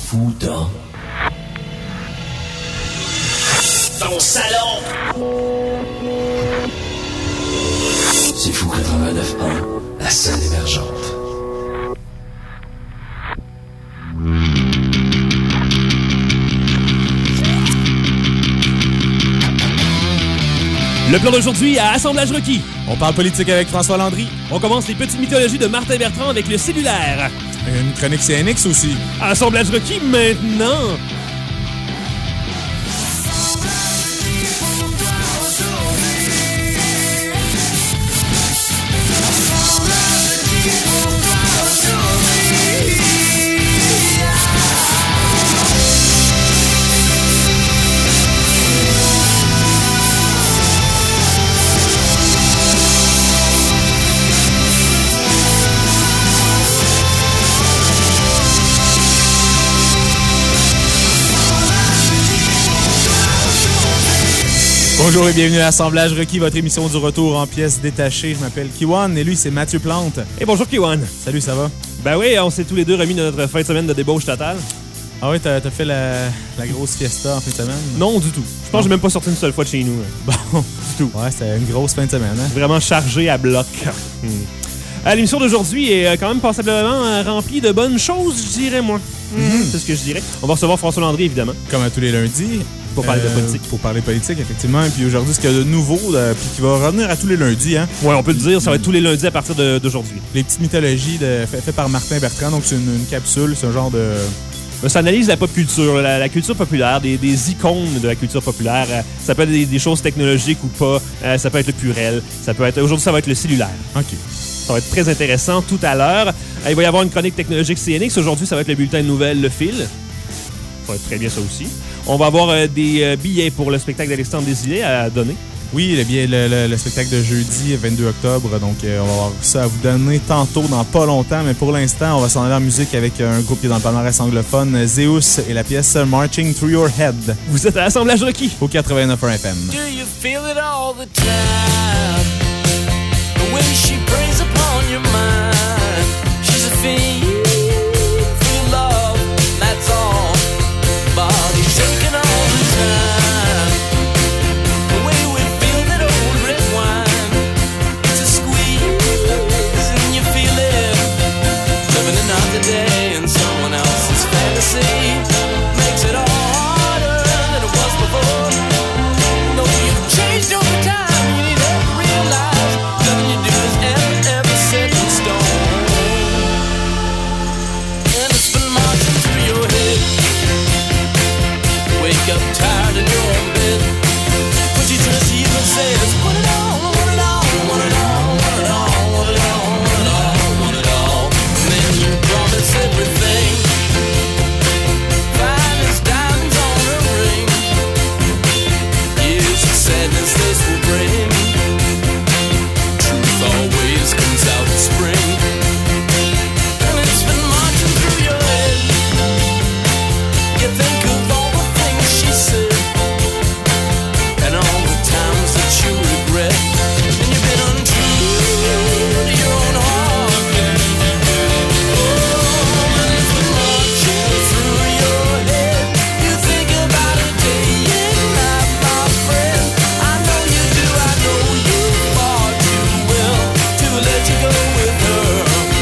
fou dans ton salon. C'est fou 89.1, la scène émergente. Le plan d'aujourd'hui à Assemblage requis. On parle politique avec François Landry. On commence les petites mythologies de Martin Bertrand avec le cellulaire. Une chronique CNX aussi. Assemblage requis maintenant. Bonjour et bienvenue à Assemblage requis, votre émission du retour en pièces détachées. Je m'appelle Kiwan et lui, c'est Mathieu Plante. Et bonjour Kiwan. Salut, ça va? Ben oui, on s'est tous les deux remis de notre fin de semaine de débauche totale. Ah oui, t'as fait la grosse fiesta en fin de semaine? Non, du tout. Je pense que j'ai même pas sorti une seule fois de chez nous. Bon, du tout. Ouais, c'était une grosse fin de semaine. Hein? Vraiment chargé à bloc. L'émission d'aujourd'hui est quand même passablement remplie de bonnes choses, je dirais, moi. C'est ce que je dirais. On va recevoir François Landry, évidemment. Comme à tous les lundis. Pour parler de politique. Pour parler politique, effectivement. Et puis aujourd'hui, ce qu'il y a de nouveau, puis qui va revenir à tous les lundis. Hein? Ouais, on peut le dire, ça va être tous les lundis à partir d'aujourd'hui. Les petites mythologies faites par Martin Bertrand. Donc, c'est une capsule, c'est un genre de... Ça analyse la pop culture, la culture populaire, des icônes de la culture populaire. Ça peut être des choses technologiques ou pas. Ça peut être le purel. Aujourd'hui, ça va être le cellulaire. OK. Ça va être très intéressant tout à l'heure. Il va y avoir une chronique technologique CNX. Aujourd'hui, ça va être le bulletin de nouvelles Le Fil. Ça va être très bien ça aussi. On va avoir des billets pour le spectacle d'Alexandre Desilets à donner. Oui, le spectacle de jeudi 22 octobre. Donc, on va avoir ça à vous donner tantôt, dans pas longtemps. Mais pour l'instant, on va s'en aller en musique avec un groupe qui est dans le palmarès anglophone, Zeus, et la pièce Marching Through Your Head. Vous êtes à l'Assemblage requis au 89.1 FM. Do you feel it all the time? When she preys upon your mind, she's a fiend for love, that's all. Body shaking all the time. The way we feel that old red wine, it's a squeeze and you feel it. Living another day in someone else's fantasy makes it all harder than it was before. No, you've changed over time, you never realize nothing you do is ever set in stone. And it's been marching through your head. Wake up tired in your own bed, put you to sleep and says, want it all, want it all, want it all, want it all, want it all, want it all, want it all. And then you promise everything, fine as diamonds on a ring. Years of sadness this will bring. Truth always comes out in spring. And it's been marching through your head. You think of all the things she said, and all the times that you regret, and you've been untrue to your own heart. Oh, and it's been marching through your head. You think about it day and night, my friend. I know you do, I know you far too well to let you go with her.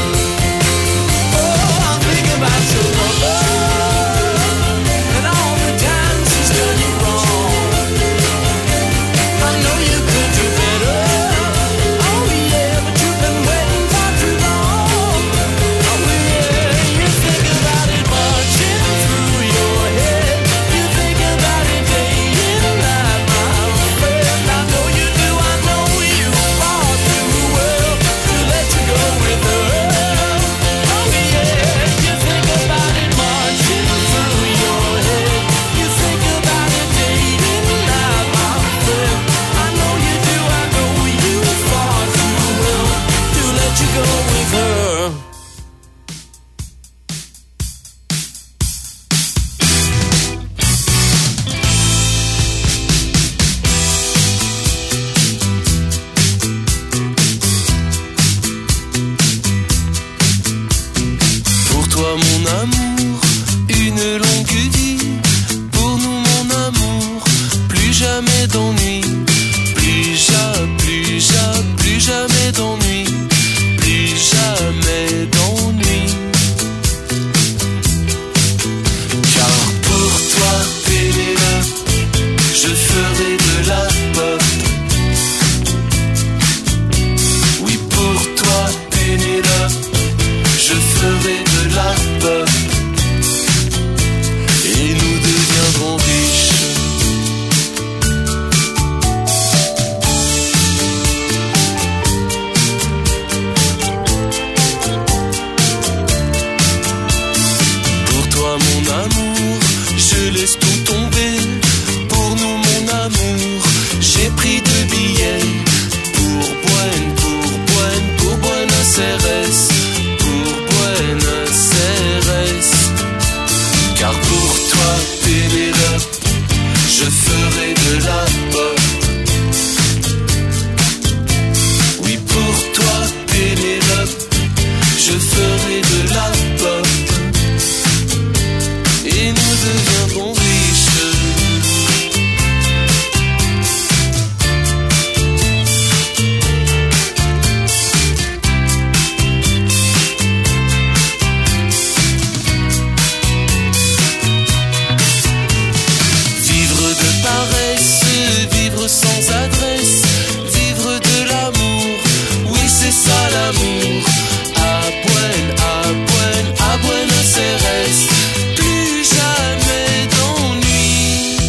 Oh, I'm thinking about your mother and all the times she's done you wrong. I know you could do better. Oh yeah, but you've been waiting far too long. Oh yeah, you think about it marching through your head. You think about it day and night, my friend. I know you do, I know you far too well to let you go with her. Oh yeah, you think about it marching through your head. You think about it day and night, my friend. I know you do, I know you far too well to let you go with her. Pour toi mon amour, une ferai de la pop et nous deviendrons riches. Pour toi mon amour, je laisse tout tomber. Pour nous mon amour, j'ai pris 2 billets. Pour Buenos Aires, pour Buenos Aires. Car pour toi Pénélope, je ferai de la pop. Oui pour toi Pénélope, je ferai de la pop et nous deviendrons riches. Vivre sans adresse, vivre de l'amour, oui c'est ça l'amour. À Buenos Aires, plus jamais d'ennui.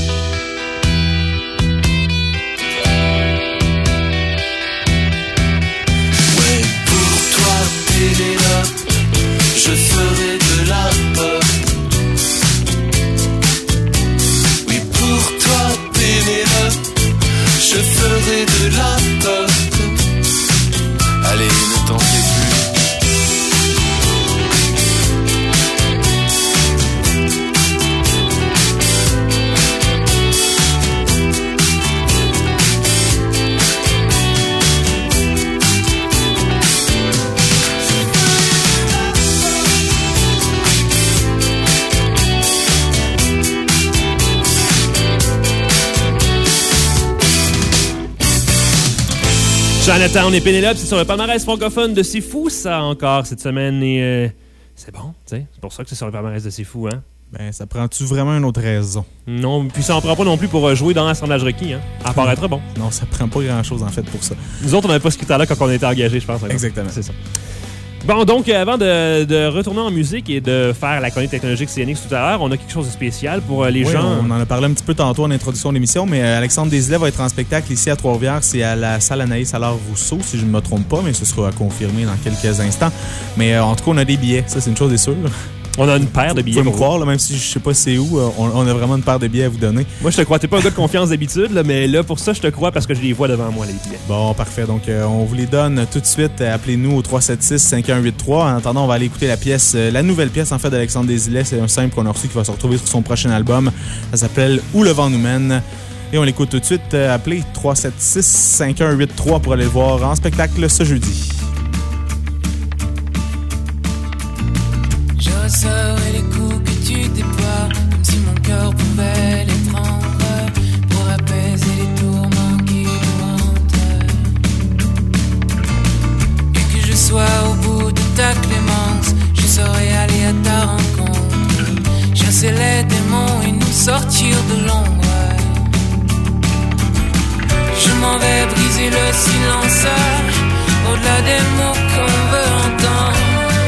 Ouais, pour toi Pénélope, je ferai de la pop. Oui pour toi Pénélope, je ferai de la pop. Allez, ne t'en fais plus. Jonathan et Pénélope, c'est sur le palmarès francophone de C'est Fou, ça, encore, cette semaine. Et c'est bon, tu sais. C'est pour ça que c'est sur le palmarès de C'est Fou, hein. Ben, ça prend-tu vraiment une autre raison? Non, puis ça en prend pas non plus pour jouer dans l'assemblage requis, hein. À part être bon. Non, ça prend pas grand-chose, en fait, pour ça. Nous autres, on n'avait pas ce critère-là quand on était engagés, je pense. Hein. Exactement. C'est ça. Bon, donc, avant de retourner en musique et de faire la chronique technologique CNX tout à l'heure, on a quelque chose de spécial pour les Oui, gens. on en a parlé un petit peu tantôt en introduction de l'émission, mais Alexandre Desilets va être en spectacle ici à Trois-Rivières. C'est à la salle Anaïs Allard-Rousseau, si je ne me trompe pas, mais ce sera confirmé dans quelques instants. Mais en tout cas, on a des billets, ça c'est une chose est sûre. On a une paire de billets. Vous pouvez me croire, là, même si je sais pas c'est où, on a vraiment une paire de billets à vous donner. Moi, je te crois. T'es pas un gars de confiance d'habitude, là, mais là, pour ça, je te crois parce que je les vois devant moi, les billets. Bon, parfait. Donc, on vous les donne tout de suite. Appelez-nous au 376-5183. En attendant, on va aller écouter la pièce, la nouvelle pièce, en fait, d'Alexandre Desilets. C'est un simple qu'on a reçu qui va se retrouver sur son prochain album. Ça s'appelle « Où le vent nous mène ». Et on l'écoute tout de suite. Appelez 376-5183 pour aller le voir en spectacle ce jeudi. Je recevrai les coups que tu déploies, comme si mon cœur pouvait les prendre, pour apaiser les tourments qui nous hantent. Et que je sois au bout de ta clémence, je saurais aller à ta rencontre, chasser les démons et nous sortir de l'ombre. Je m'en vais briser le silence, au-delà des mots qu'on veut entendre.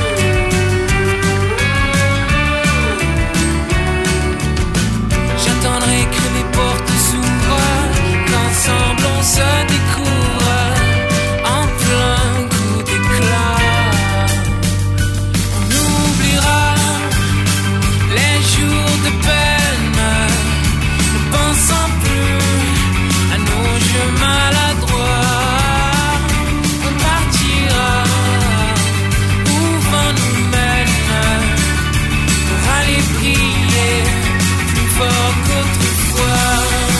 J'attendrai que les portes s'ouvrent, qu'ensemble on se découvre en plein coup d'éclat. On oubliera les jours de peine, ne pensant plus à nos jeux maladroits. On partira où vent nous mène pour aller prier plus fort qu'autrefois.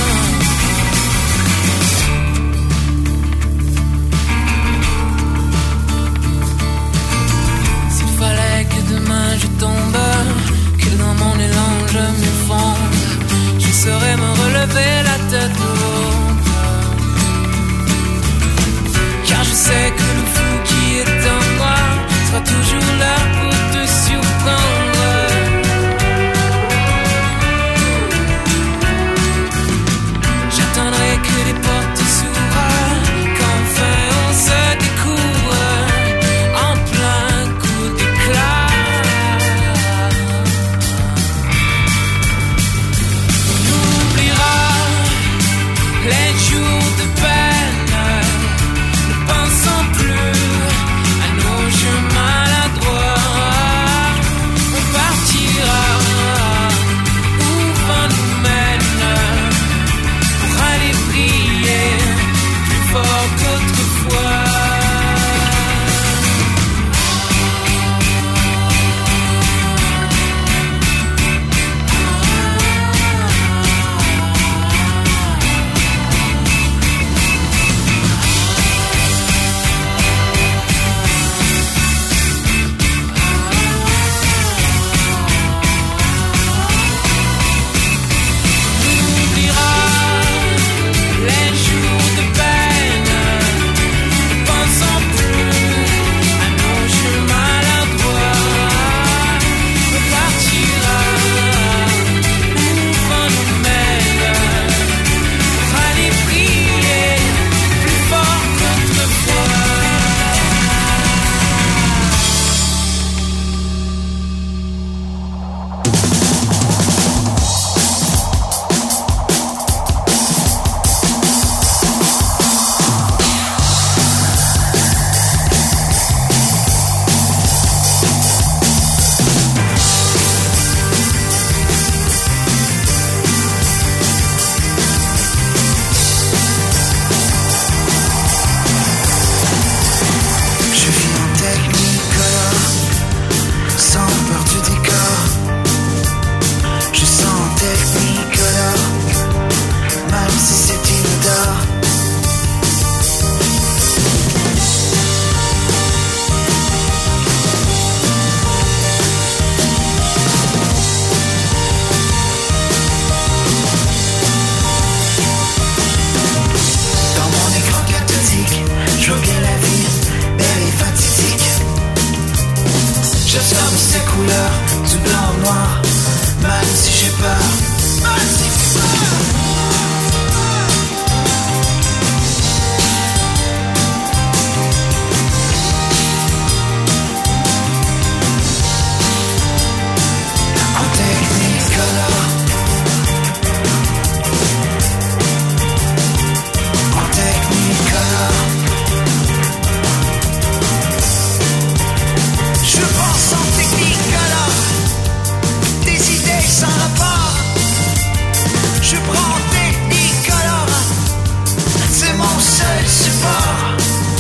S'il fallait que demain je tombe, que dans mon élan je m'effondre, je saurais me relever la tête haute. Car je sais que le fou qui est en moi sera toujours là pour te surprendre. J'attendrai que les portes s'ouvrent, qu'enfin on se découvre en plein coup d'éclat. sa couleur, tout blanc ou noir. Même si j'ai peur, même si j'ai peur. En Technicolor. En Technicolor. Je pense en Technicolor. Des idées sans rapport. Je prends Technicolor. C'est mon seul support.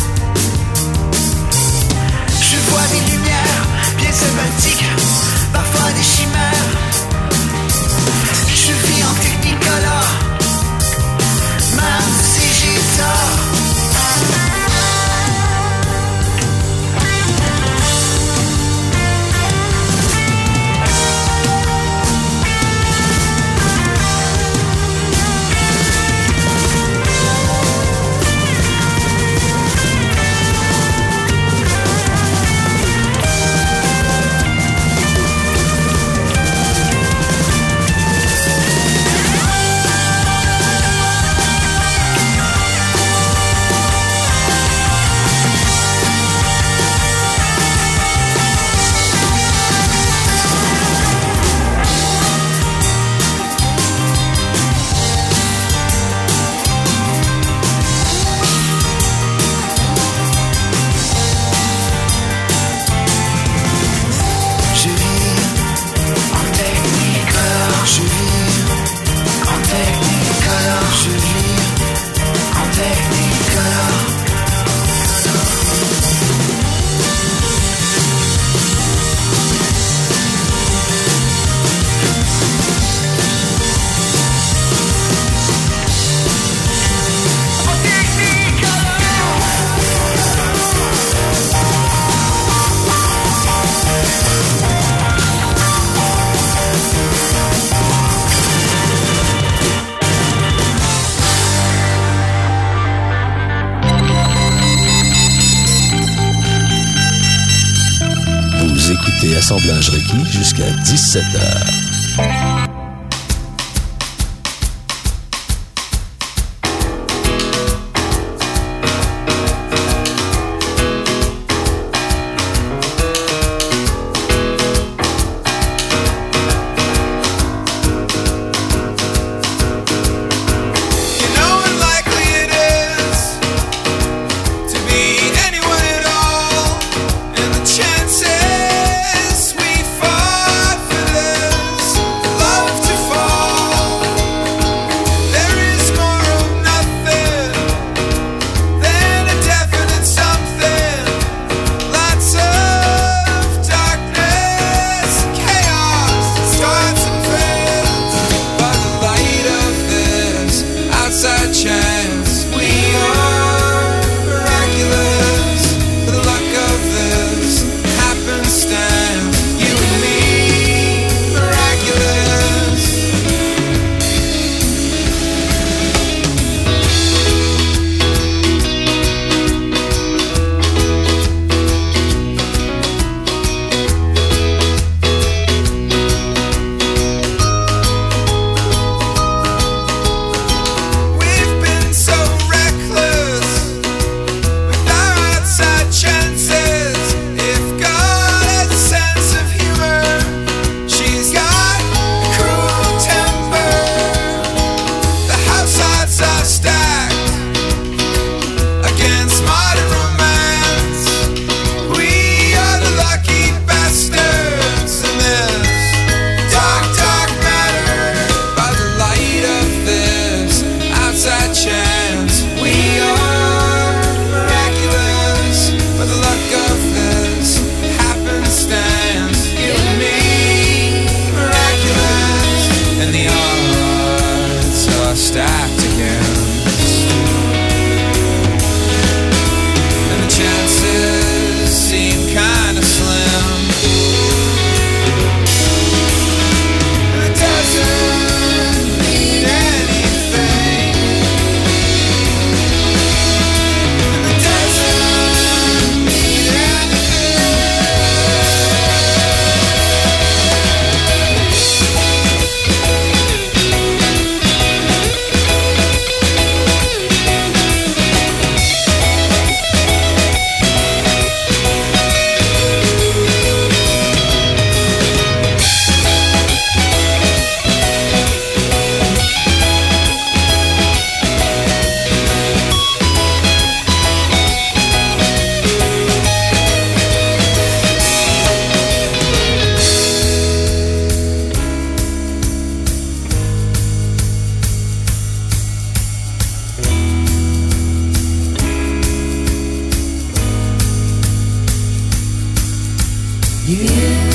Je vois des lumières bien sympathiques, parfois des chimères. Je vis en Technicolor, même si j'ai tort. Vous écoutez Assemblage requis jusqu'à 17h. Chances we fought for this.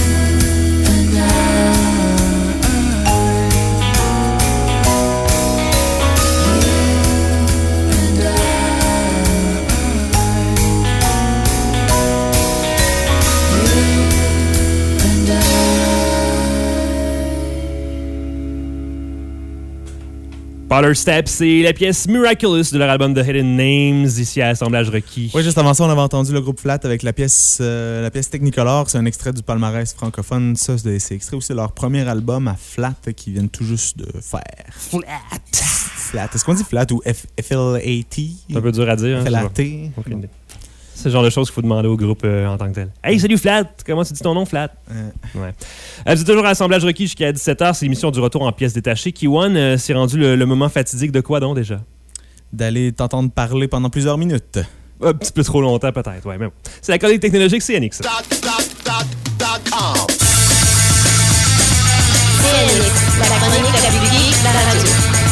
Polar Steps, c'est la pièce Miraculous de leur album The Hidden Names, ici à Assemblage Requis. Oui, juste avant ça, on avait entendu le groupe Flat avec la pièce Technicolor. C'est un extrait du palmarès francophone. Ça, c'est extrait aussi de leur premier album à Flat qu'ils viennent tout juste de faire. Flat. Est-ce qu'on dit Flat ou F-L-A-T? C'est un peu dur à dire. Hein, F-L-A-T? C'est le genre de choses qu'il faut demander au groupe en tant que tel. Hey, salut Flat! Comment tu dis ton nom, Flat? Ouais. Vous êtes toujours à Assemblage Requis jusqu'à 17h. C'est l'émission du retour en pièces détachées. Kiwan, c'est rendu le moment fatidique de quoi donc déjà? D'aller t'entendre parler pendant plusieurs minutes. Un petit peu trop longtemps peut-être, ouais. Mais bon. C'est la chronique technologique CNX. CNX, la chronique la plus geek de la radio.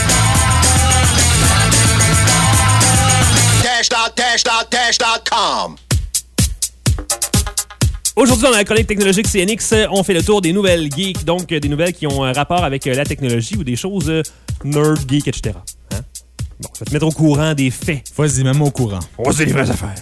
Dash.com. Aujourd'hui, dans la chronique technologique CNX, on fait le tour des nouvelles geeks, donc des nouvelles qui ont un rapport avec la technologie ou des choses nerd, geek, etc. Hein? Bon, ça va te mettre au courant des faits. Vas-y, même au courant. On sait les vraies affaires.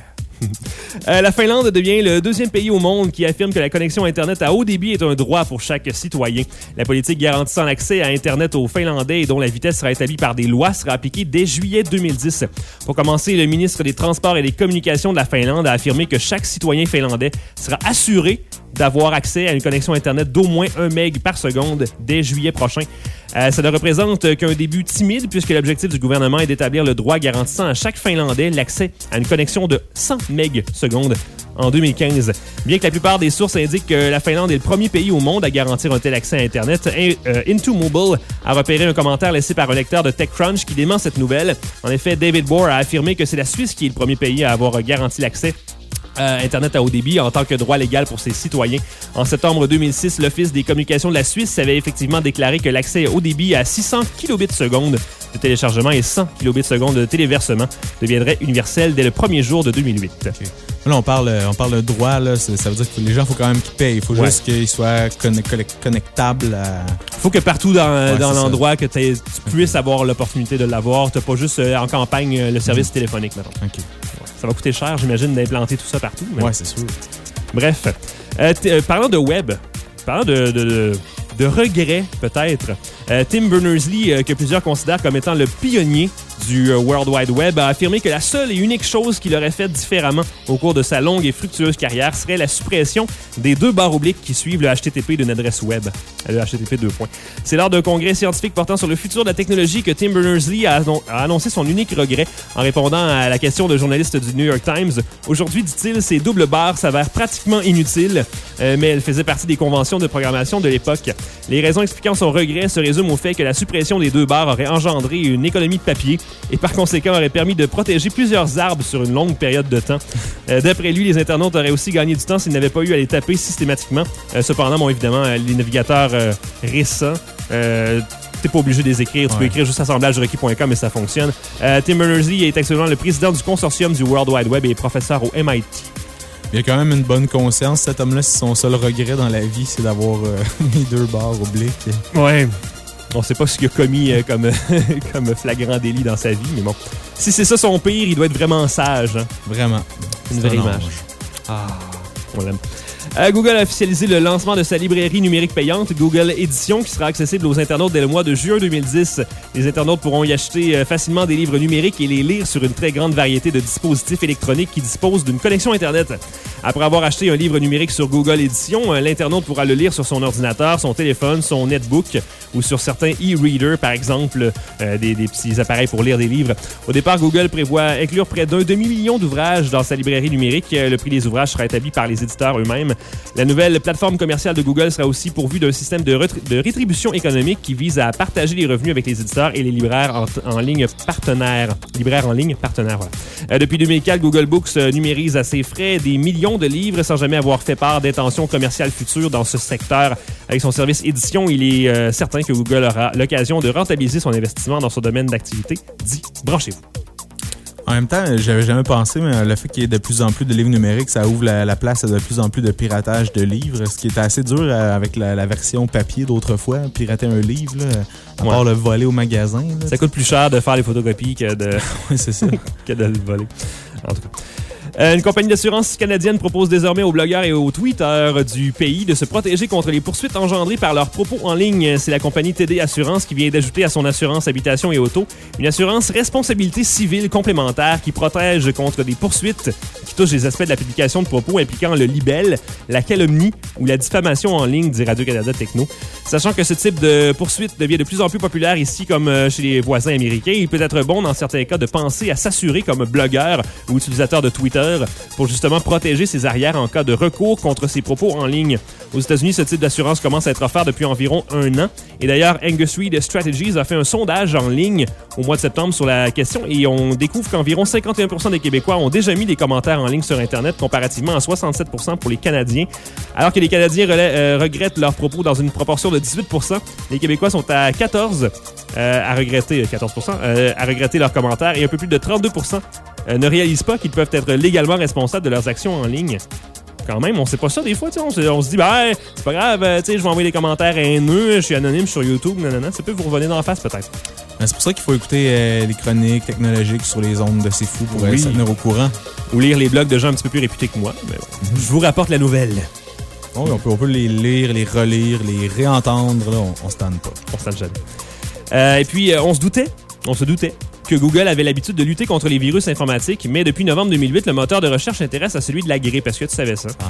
La Finlande devient le deuxième pays au monde qui affirme que la connexion Internet à haut débit est un droit pour chaque citoyen. La politique garantissant l'accès à Internet aux Finlandais et dont la vitesse sera établie par des lois sera appliquée dès juillet 2010. Pour commencer, le ministre des Transports et des Communications de la Finlande a affirmé que chaque citoyen finlandais sera assuré d'avoir accès à une connexion Internet d'au moins 1 meg par seconde dès juillet prochain. Ça ne représente qu'un début timide puisque l'objectif du gouvernement est d'établir le droit garantissant à chaque Finlandais l'accès à une connexion de 100 meg seconde en 2015. Bien que la plupart des sources indiquent que la Finlande est le premier pays au monde à garantir un tel accès à Internet, Into Mobile a repéré un commentaire laissé par un lecteur de TechCrunch qui dément cette nouvelle. En effet, David Bohr a affirmé que c'est la Suisse qui est le premier pays à avoir garanti l'accès Internet à haut débit en tant que droit légal pour ses citoyens. En septembre 2006, l'Office des communications de la Suisse avait effectivement déclaré que l'accès haut débit à 600 kilobits seconde de téléchargement et 100 kilobits seconde de téléversement deviendrait universel dès le premier jour de 2008. Okay. Là, on parle de droit. Là, ça veut dire que les gens, il faut quand même qu'ils payent. Il faut juste qu'ils soient connectables à... Il faut que partout dans l'endroit que tu puisses avoir l'opportunité de l'avoir. Tu n'as pas juste en campagne le service téléphonique, mettons. OK. Ça va coûter cher, j'imagine, d'implanter tout ça partout. Oui, c'est sûr. Bref, parlant de web, parlant de regrets, peut-être, Tim Berners-Lee, que plusieurs considèrent comme étant le pionnier du World Wide Web, a affirmé que la seule et unique chose qu'il aurait faite différemment au cours de sa longue et fructueuse carrière serait la suppression des 2 barres obliques qui suivent le HTTP d'une adresse web. Le HTTP 2 points. C'est lors d'un congrès scientifique portant sur le futur de la technologie que Tim Berners-Lee a annoncé son unique regret en répondant à la question de journaliste du New York Times. Aujourd'hui, dit-il, ces doubles barres s'avèrent pratiquement inutiles, mais elles faisaient partie des conventions de programmation de l'époque. Les raisons expliquant son regret se résument au fait que la suppression des 2 barres aurait engendré une économie de papier et par conséquent aurait permis de protéger plusieurs arbres sur une longue période de temps. D'après lui, les internautes auraient aussi gagné du temps s'ils n'avaient pas eu à les taper systématiquement. Cependant, bon, évidemment, les navigateurs récents, t'es pas obligé de les écrire. Tu peux écrire juste assemblagerequis.com et ça fonctionne. Tim Berners-Lee est actuellement le président du consortium du World Wide Web et professeur au MIT. Il a quand même une bonne conscience, cet homme-là, si son seul regret dans la vie, c'est d'avoir mis 2 barres obliques. Ouais. On sait pas ce qu'il a commis comme flagrant délit dans sa vie, mais bon. Si c'est ça son pire, il doit être vraiment sage. Hein? Vraiment. Une vraie image. Ah, on l'aime. Google a officialisé le lancement de sa librairie numérique payante, Google Édition, qui sera accessible aux internautes dès le mois de juin 2010. Les internautes pourront y acheter facilement des livres numériques et les lire sur une très grande variété de dispositifs électroniques qui disposent d'une connexion Internet. Après avoir acheté un livre numérique sur Google Édition, l'internaute pourra le lire sur son ordinateur, son téléphone, son netbook ou sur certains e-readers, par exemple, des petits appareils pour lire des livres. Au départ, Google prévoit inclure près d'1 demi-million d'ouvrages dans sa librairie numérique. Le prix des ouvrages sera établi par les éditeurs eux-mêmes. La nouvelle plateforme commerciale de Google sera aussi pourvue d'un système de rétribution économique qui vise à partager les revenus avec les éditeurs et les libraires en ligne partenaires. Libraires en ligne partenaires, voilà. Depuis 2004, Google Books numérise à ses frais des millions de livres sans jamais avoir fait part d'intentions commerciales futures dans ce secteur. Avec son service édition, il est certain que Google aura l'occasion de rentabiliser son investissement dans ce domaine d'activité. Dit, branchez-vous. En même temps, j'avais jamais pensé, mais le fait qu'il y ait de plus en plus de livres numériques, ça ouvre la place à de plus en plus de piratage de livres, ce qui était assez dur avec la version papier d'autrefois, pirater un livre, là, à part le voler au magasin. Là, Ça coûte plus cher de faire les photocopies que de, oui, c'est ça. que de le voler. En tout cas. Une compagnie d'assurance canadienne propose désormais aux blogueurs et aux tweeters du pays de se protéger contre les poursuites engendrées par leurs propos en ligne. C'est la compagnie TD Assurance qui vient d'ajouter à son assurance habitation et auto une assurance responsabilité civile complémentaire qui protège contre des poursuites qui touchent des aspects de la publication de propos impliquant le libelle, la calomnie ou la diffamation en ligne, dit Radio-Canada Techno. Sachant que ce type de poursuite devient de plus en plus populaire ici comme chez les voisins américains, il peut être bon dans certains cas de penser à s'assurer comme blogueur ou utilisateur de Twitter pour justement protéger ses arrières en cas de recours contre ses propos en ligne. Aux États-Unis, ce type d'assurance commence à être offert depuis environ 1 an. Et d'ailleurs, Angus Reid Strategies a fait un sondage en ligne au mois de septembre sur la question et on découvre qu'environ 51% des Québécois ont déjà mis des commentaires en ligne sur Internet comparativement à 67% pour les Canadiens. Alors que les Canadiens regrettent leurs propos dans une proportion de 18%, les Québécois sont à 14% à regretter leurs commentaires et un peu plus de 32% ne réalisent pas qu'ils peuvent être légalement responsables de leurs actions en ligne. Quand même, on sait pas ça des fois, on se dit, ben, c'est pas grave, je vais envoyer des commentaires haineux, je suis anonyme sur YouTube, nanana, ça peut vous revenir dans la face peut-être. C'est pour ça qu'il faut écouter les chroniques technologiques sur les ondes de C'est Fou pour se tenir au courant. Ou lire les blogs de gens un petit peu plus réputés que moi. Mais je vous rapporte la nouvelle. Oh, on peut les lire, les relire, les réentendre, là, on se tente pas. On se tente jamais. Et puis, on se doutait que Google avait l'habitude de lutter contre les virus informatiques, mais depuis novembre 2008, le moteur de recherche s'intéresse à celui de la grippe. Est-ce que tu savais ça?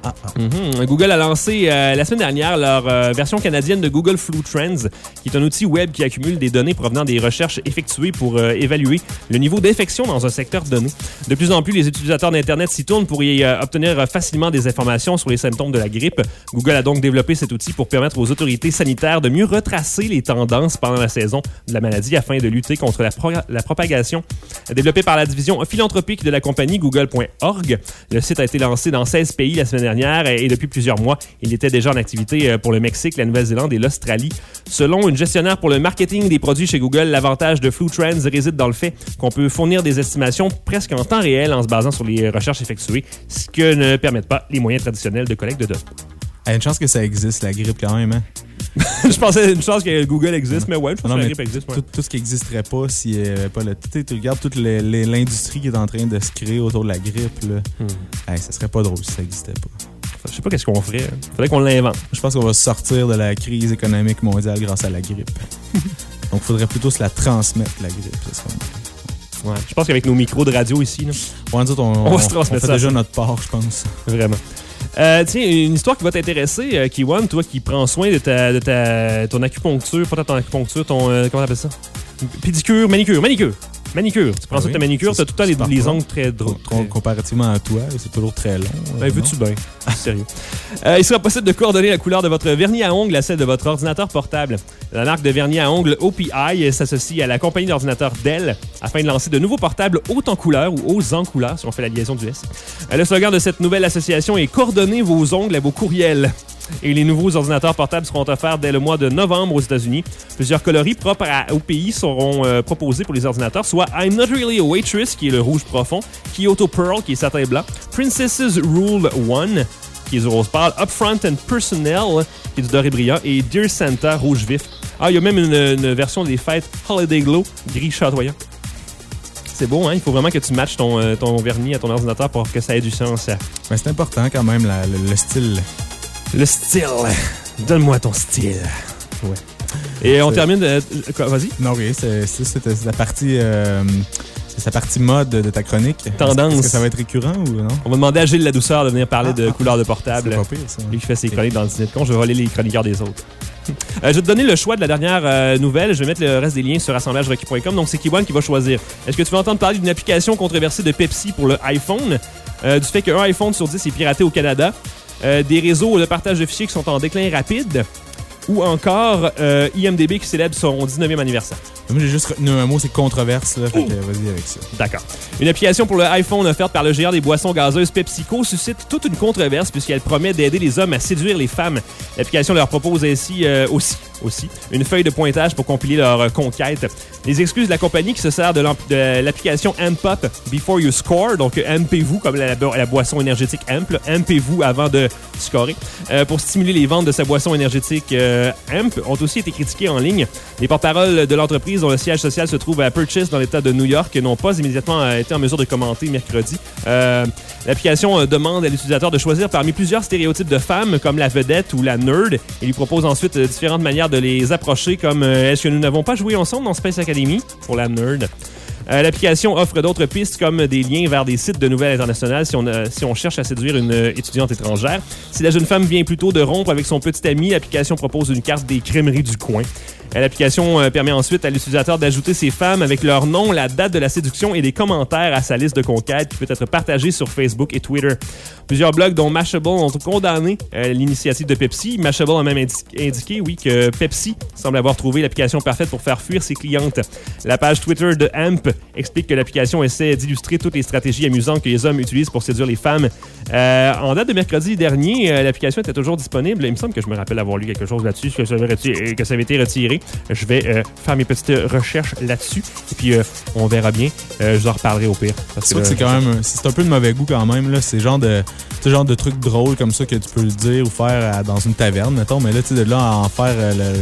Google a lancé la semaine dernière leur version canadienne de Google Flu Trends, qui est un outil web qui accumule des données provenant des recherches effectuées pour évaluer le niveau d'infection dans un secteur donné. De plus en plus, les utilisateurs d'Internet s'y tournent pour y obtenir facilement des informations sur les symptômes de la grippe. Google a donc développé cet outil pour permettre aux autorités sanitaires de mieux retracer les tendances pendant la saison de la maladie afin de lutter contre la propagation. Développé par la division philanthropique de la compagnie Google.org, le site a été lancé dans 16 pays la semaine dernière et depuis plusieurs mois, il était déjà en activité pour le Mexique, la Nouvelle-Zélande et l'Australie. Selon une gestionnaire pour le marketing des produits chez Google, l'avantage de Flu Trends réside dans le fait qu'on peut fournir des estimations presque en temps réel en se basant sur les recherches effectuées, ce que ne permettent pas les moyens traditionnels de collecte de données. Il y a une chance que ça existe, la grippe, quand même, hein? Je pensais une chance que Google existe, mais ouais, je pense que la grippe existe. Ouais. Tout ce qui n'existerait pas s'il n'y avait pas le... Tu regardes toute l'industrie qui est en train de se créer autour de la grippe, là. Ça serait pas drôle si ça n'existait pas. Je sais pas qu'est-ce qu'on ferait. Faudrait qu'on l'invente. Je pense qu'on va sortir de la crise économique mondiale grâce à la grippe. Donc, il faudrait plutôt se la transmettre, la grippe. Ouais. Je pense qu'avec nos micros de radio ici, là, on va se transmettre ça. On fait déjà notre part, je pense. Vraiment. Tiens, une histoire qui va t'intéresser, Kiwan, toi qui prends soin de ton acupuncture, pas ton acupuncture, ton... comment t'appelles ça? Pédicure, manicure. Tu prends ça de ta manicure, t'as tout le temps les ongles très drôles. Comparativement à toi, c'est toujours très long. Veux-tu bien? Sérieux. Il sera possible de coordonner la couleur de votre vernis à ongles à celle de votre ordinateur portable. La marque de vernis à ongles OPI s'associe à la compagnie d'ordinateurs Dell afin de lancer de nouveaux portables hauts en couleur ou hauts en couleur, si on fait la liaison du S. Le slogan de cette nouvelle association est « Coordonnez vos ongles à vos courriels ». Et les nouveaux ordinateurs portables seront offerts dès le mois de novembre aux États-Unis. Plusieurs coloris propres au pays seront proposés pour les ordinateurs, soit I'm Not Really a Waitress, qui est le rouge profond, Kyoto Pearl, qui est satin blanc, Princess's Rule 1, qui est du rose pâle, Upfront and Personnel, qui est du doré brillant, et Dear Santa, rouge vif. Ah, il y a même une version des fêtes Holiday Glow, gris chatoyant. C'est beau, hein? Il faut vraiment que tu matches ton vernis à ton ordinateur pour que ça ait du sens. Mais c'est important quand même, le style. Le style. Donne-moi ton style. Ouais. Et on termine... vas-y. Non, oui, c'était la partie... c'est la partie mode de ta chronique. Tendance. Est-ce que ça va être récurrent ou non? On va demander à Gilles Ladouceur de venir parler de couleurs de portable. C'est pas pire, ça. Lui qui fait ses chroniques dans le dîner de con. Je vais voler les chroniqueurs des autres. Je vais te donner le choix de la dernière nouvelle. Je vais mettre le reste des liens sur assemblagerequis.com. Donc, c'est Kiwan qui va choisir. Est-ce que tu veux entendre parler d'une application controversée de Pepsi pour le iPhone? Du fait qu'un iPhone sur 10 est piraté au Canada? Des réseaux de partage de fichiers qui sont en déclin rapide? ou encore IMDb qui célèbre son 19e anniversaire. Moi, j'ai juste retenu un mot, c'est controverse. Là, fait que vas-y avec ça. D'accord. Une application pour le iPhone offerte par le géant des boissons gazeuses PepsiCo suscite toute une controverse puisqu'elle promet d'aider les hommes à séduire les femmes. L'application leur propose ainsi aussi une feuille de pointage pour compiler leur conquête. Les excuses de la compagnie qui se sert de l'application Amp-Up Before You Score, donc ampez-vous comme la boisson énergétique Amp, ampez-vous avant de scorer, pour stimuler les ventes de sa boisson énergétique Amp, ont aussi été critiquées en ligne. Les porte-paroles de l'entreprise dont le siège social se trouve à Purchase dans l'État de New York n'ont pas immédiatement été en mesure de commenter mercredi. L'application demande à l'utilisateur de choisir parmi plusieurs stéréotypes de femmes comme la vedette ou la nerd et lui propose ensuite différentes manières de les approcher comme est-ce que nous n'avons pas joué ensemble dans Space Academy pour la nerd. L'application offre d'autres pistes comme des liens vers des sites de nouvelles internationales si on cherche à séduire une étudiante étrangère. Si la jeune femme vient plutôt de rompre avec son petit ami, l'application propose une carte des crèmeries du coin. L'application permet ensuite à l'utilisateur d'ajouter ses femmes avec leur nom, la date de la séduction et des commentaires à sa liste de conquêtes qui peut être partagée sur Facebook et Twitter. Plusieurs blogs dont Mashable ont condamné l'initiative de Pepsi. Mashable a même indiqué que Pepsi semble avoir trouvé l'application parfaite pour faire fuir ses clientes. La page Twitter de Amp explique que l'application essaie d'illustrer toutes les stratégies amusantes que les hommes utilisent pour séduire les femmes. En date de mercredi dernier, l'application était toujours disponible. Il me semble que je me rappelle avoir lu quelque chose là-dessus, que ça avait été retiré. Je vais faire mes petites recherches là-dessus et puis on verra bien. Je vous en reparlerai au pire. C'est vrai que c'est quand même c'est un peu de mauvais goût quand même. Là. C'est ce genre de trucs drôles comme ça que tu peux le dire ou faire dans une taverne, mettons. Mais là, tu sais, de là à en faire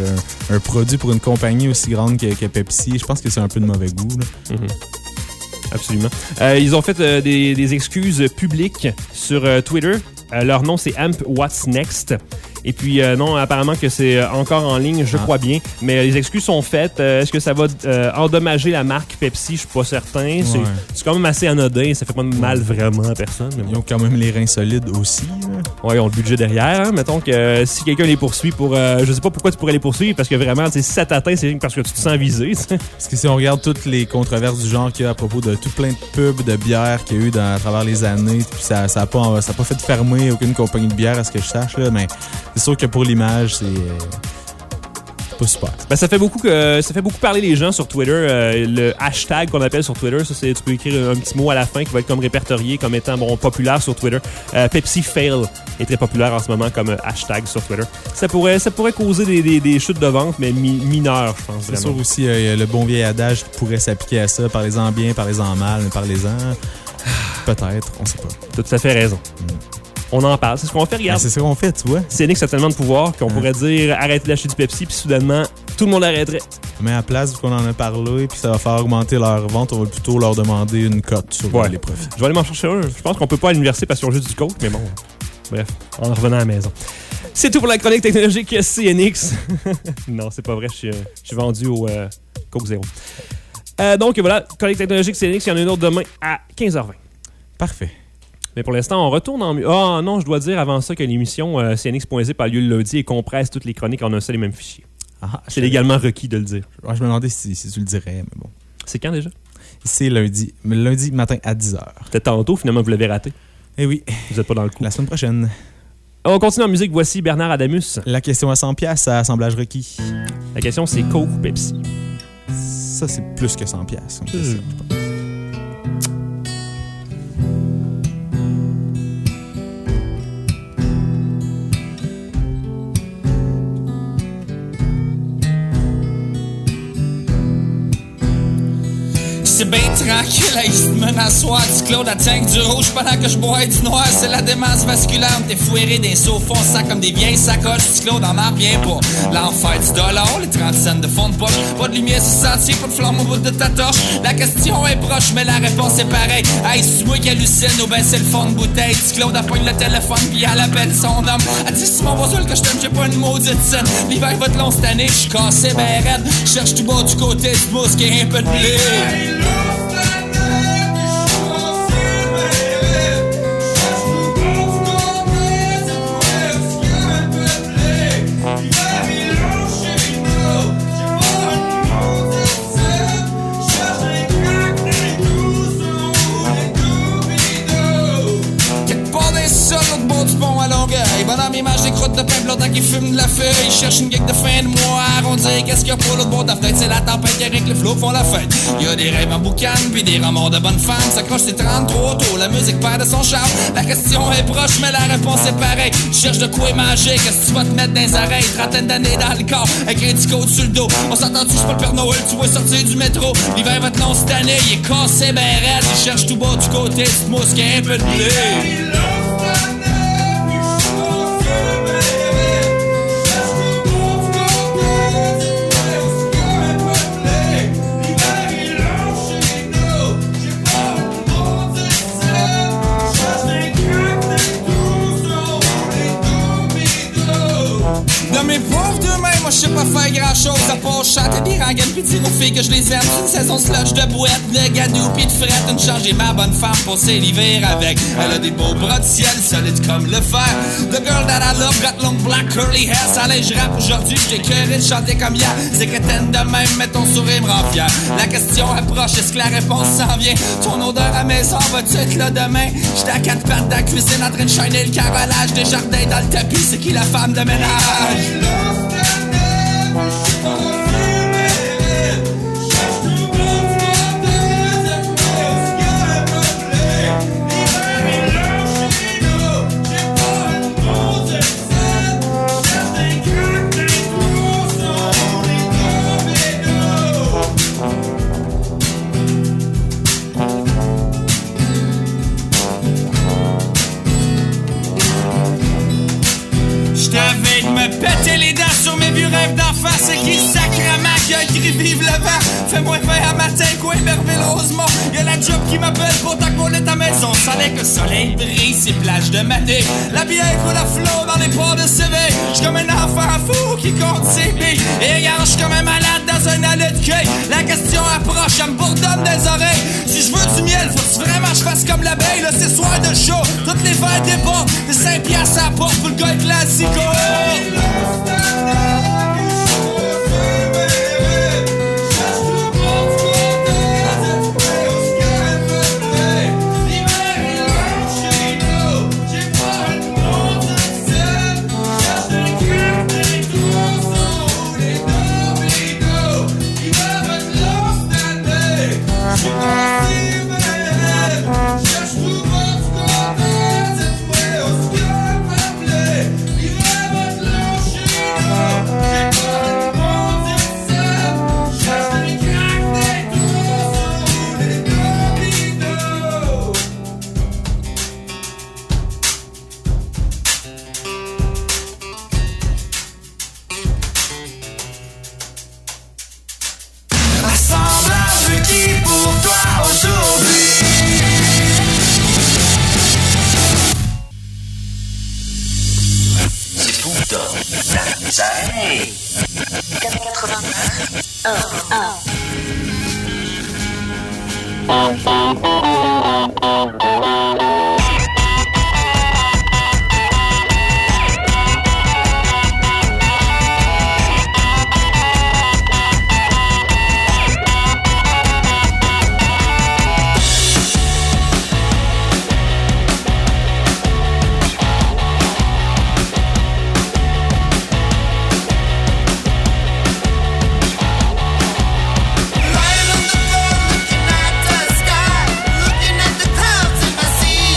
un produit pour une compagnie aussi grande que Pepsi, je pense que c'est un peu de mauvais goût. Là. Mm-hmm. Absolument. Ils ont fait des excuses publiques sur Twitter. Leur nom, c'est Amp What's Next. Et puis, non, apparemment que c'est encore en ligne, je crois bien. Mais les excuses sont faites. Est-ce que ça va endommager la marque Pepsi? Je suis pas certain. Ouais. C'est quand même assez anodin. Ça fait pas de mal vraiment à personne. Ils ont quand même les reins solides aussi. Oui, ils ont le budget derrière. Hein. Mettons que si quelqu'un les poursuit pour... je sais pas pourquoi tu pourrais les poursuivre, parce que vraiment, si ça t'atteint, c'est parce que tu te sens visé. Parce que si on regarde toutes les controverses du genre qu'il y a à propos de tout plein de pubs de bière qu'il y a eu à travers les années, puis ça a pas fait fermer aucune compagnie de bière à ce que je sache, là, mais c'est sûr que pour l'image, c'est pas super. Ben, ça fait beaucoup parler les gens sur Twitter. Le hashtag qu'on appelle sur Twitter, ça, c'est, tu peux écrire un petit mot à la fin qui va être comme répertorié comme étant populaire sur Twitter. Pepsi Fail est très populaire en ce moment comme hashtag sur Twitter. Ça pourrait causer des chutes de vente, mais mineures, je pense. C'est sûr aussi, le bon vieil adage qui pourrait s'appliquer à ça. Parlez-en bien, parlez-en mal, mais parlez-en. Peut-être, on sait pas. Tu as tout à fait raison. On en parle. C'est ce qu'on fait, regarde. C'est ce qu'on fait, tu vois. CNX a tellement de pouvoir qu'on pourrait dire arrêtez d'acheter du Pepsi, puis soudainement, tout le monde arrêterait. Mais à la place, vu qu'on en a parlé, puis ça va faire augmenter leur vente, on va plutôt leur demander une cote sur les profits. Je vais aller m'en chercher un. Je pense qu'on peut pas à l'université parce qu'ils ont juste du coke, mais bon. Bref, en revenant à la maison. C'est tout pour la chronique technologique CNX. Non, c'est pas vrai. Je suis vendu au Coke Zéro. Donc voilà, chronique technologique CNX. Il y en a une autre demain à 15h20. Parfait. Mais pour l'instant, on retourne en... Ah non, je dois dire avant ça que l'émission CNX.zip a lieu le lundi et compresse toutes les chroniques en un seul et même fichier. C'est légalement requis de le dire. Ouais, je me demandais si tu le dirais, mais bon. C'est quand déjà? C'est lundi. Lundi matin à 10h. C'était tantôt, finalement, vous l'avez raté. Eh oui. Vous n'êtes pas dans le coup. La semaine prochaine. On continue en musique. Voici Bernard Adamus. La question à 100$ à assemblage requis. La question, c'est Coke ou Pepsi? Ça, c'est plus que 100$. Je pense. C'est bien tranquille, là, il se menace soir du Claude à tank du rouge pendant que je bois du noir. C'est la démence vasculaire, t'es fouéré des sofons, ça comme des vieilles sacoches. Du Claude en marre bien pas. L'enfer du dollar, les 30 cents de fond de poche. Pas de lumière sur sentier, pas de flamme au bout de ta torche. La question est proche, mais la réponse est pareille. Hey, c'est moi qui hallucine ou ben c'est le fond de bouteille. Du Claude appogne le téléphone puis elle appelle son homme. Elle dit c'est mon besoin que je t'aime, j'ai pas une maudite scène. L'hiver va te long cette année, j'suis cassé ben raide. Cherche tout bas du côté du mousse qui est un peu de blé. Dans mes images, des croûtes de pain blanc, qui fume de la feuille, cherche une gig de fin de mois, arrondir qu'est-ce qu'il y a pour l'autre bord de la fenêtre, c'est la tempête qui avec le flots font la fête. Il y a des rêves en boucan, puis des remords de bonnes femmes, s'accroche c'est 30 trop tôt, la musique perd de son charme. La question est proche, mais la réponse est pareille. Tu cherches de quoi manger, qu'est-ce que tu vas te mettre dans les oreilles, trentaine d'années dans le corps, avec un petit côte sur le dos. On s'entend-tu, c'est pas le Père Noël, tu vas sortir du métro. L'hiver va te long cette année, il est cassé ben raide, il cherche tout bas du côté, tu te mousses qu'il y a un peu de blé. Mes pauvres deux-mains, moi je sais pas faire grand-chose à part chanter des rengaines pis dire aux filles que je les aime. Une saison slush de boîte, de gadou pis de frette. Une charge et ma bonne femme pour l'hiver avec. Elle a des beaux bras de ciel, solides comme le fer. The girl that I love got long black curly hair. Ça allait, je rappe aujourd'hui, j'ai cœuré de chanter comme hier. C'est crétaine de même, mais ton sourire me rend fier. La question approche, est-ce que la réponse s'en vient? Ton odeur à maison, vas-tu être là demain? J'étais à quatre pattes dans la cuisine en train de shiner le carrelage des jardins dans le tapis. C'est qui la femme de ménage? J't'avais de me péter les dents sur mes vieux rêves d'enfant. C'est qui sacrement qui a écrit vive le vent. Fais-moi faire à matin, quoi, Merville-Rosemont. Y'a la job qui m'appelle pour t'accoler ta maison. Fallait que le soleil brille ces plages de maté. La bière coule à flot dans les ports de Séville. J'suis comme un enfant fou qui compte ses billes. Et regarde, j'suis comme un malade dans un allée de cueil. La question approche, elle me bourdonne des oreilles. Si je veux du miel, faut-tu vraiment je fasse comme l'abeille? Là, c'est soir de show, toutes les verres débordent. De 5 piastres à la porte pour le gars classico. Lying on the floor, looking at the sky, looking at the clouds in my sea.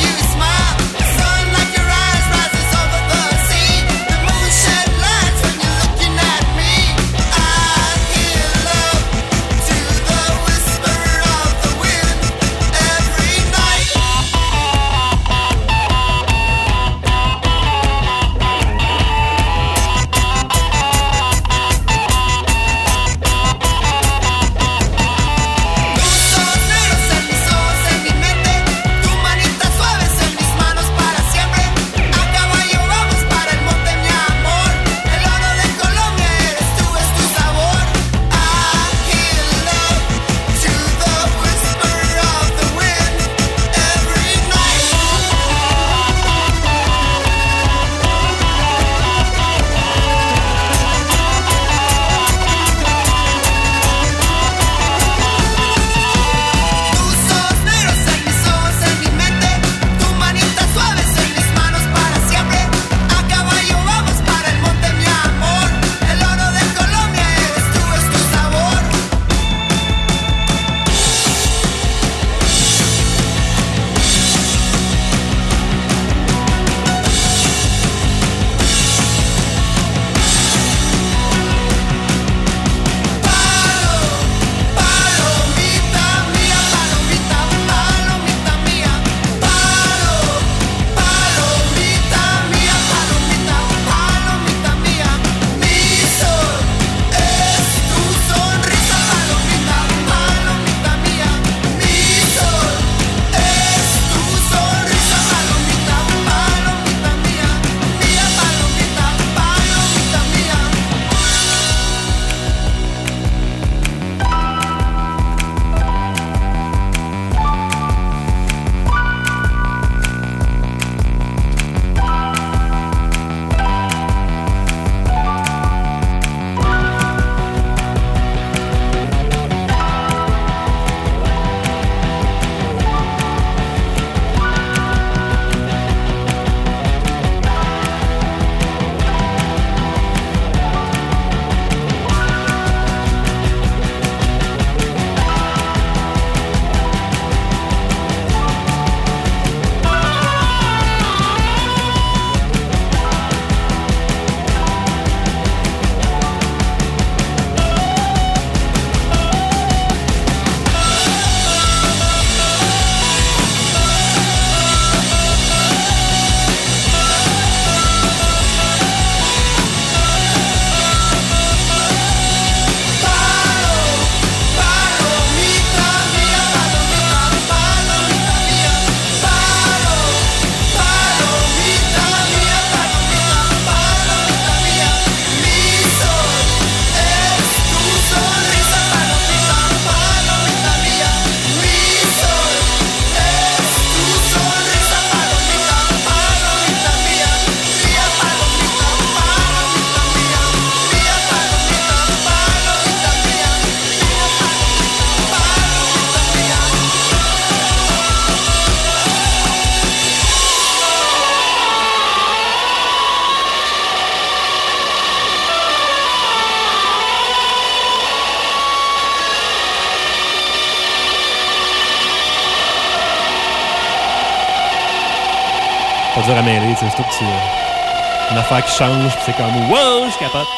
Pas dur à mêler, tu sais, c'est tout petit. Une affaire qui change, puis c'est comme wow, je capote.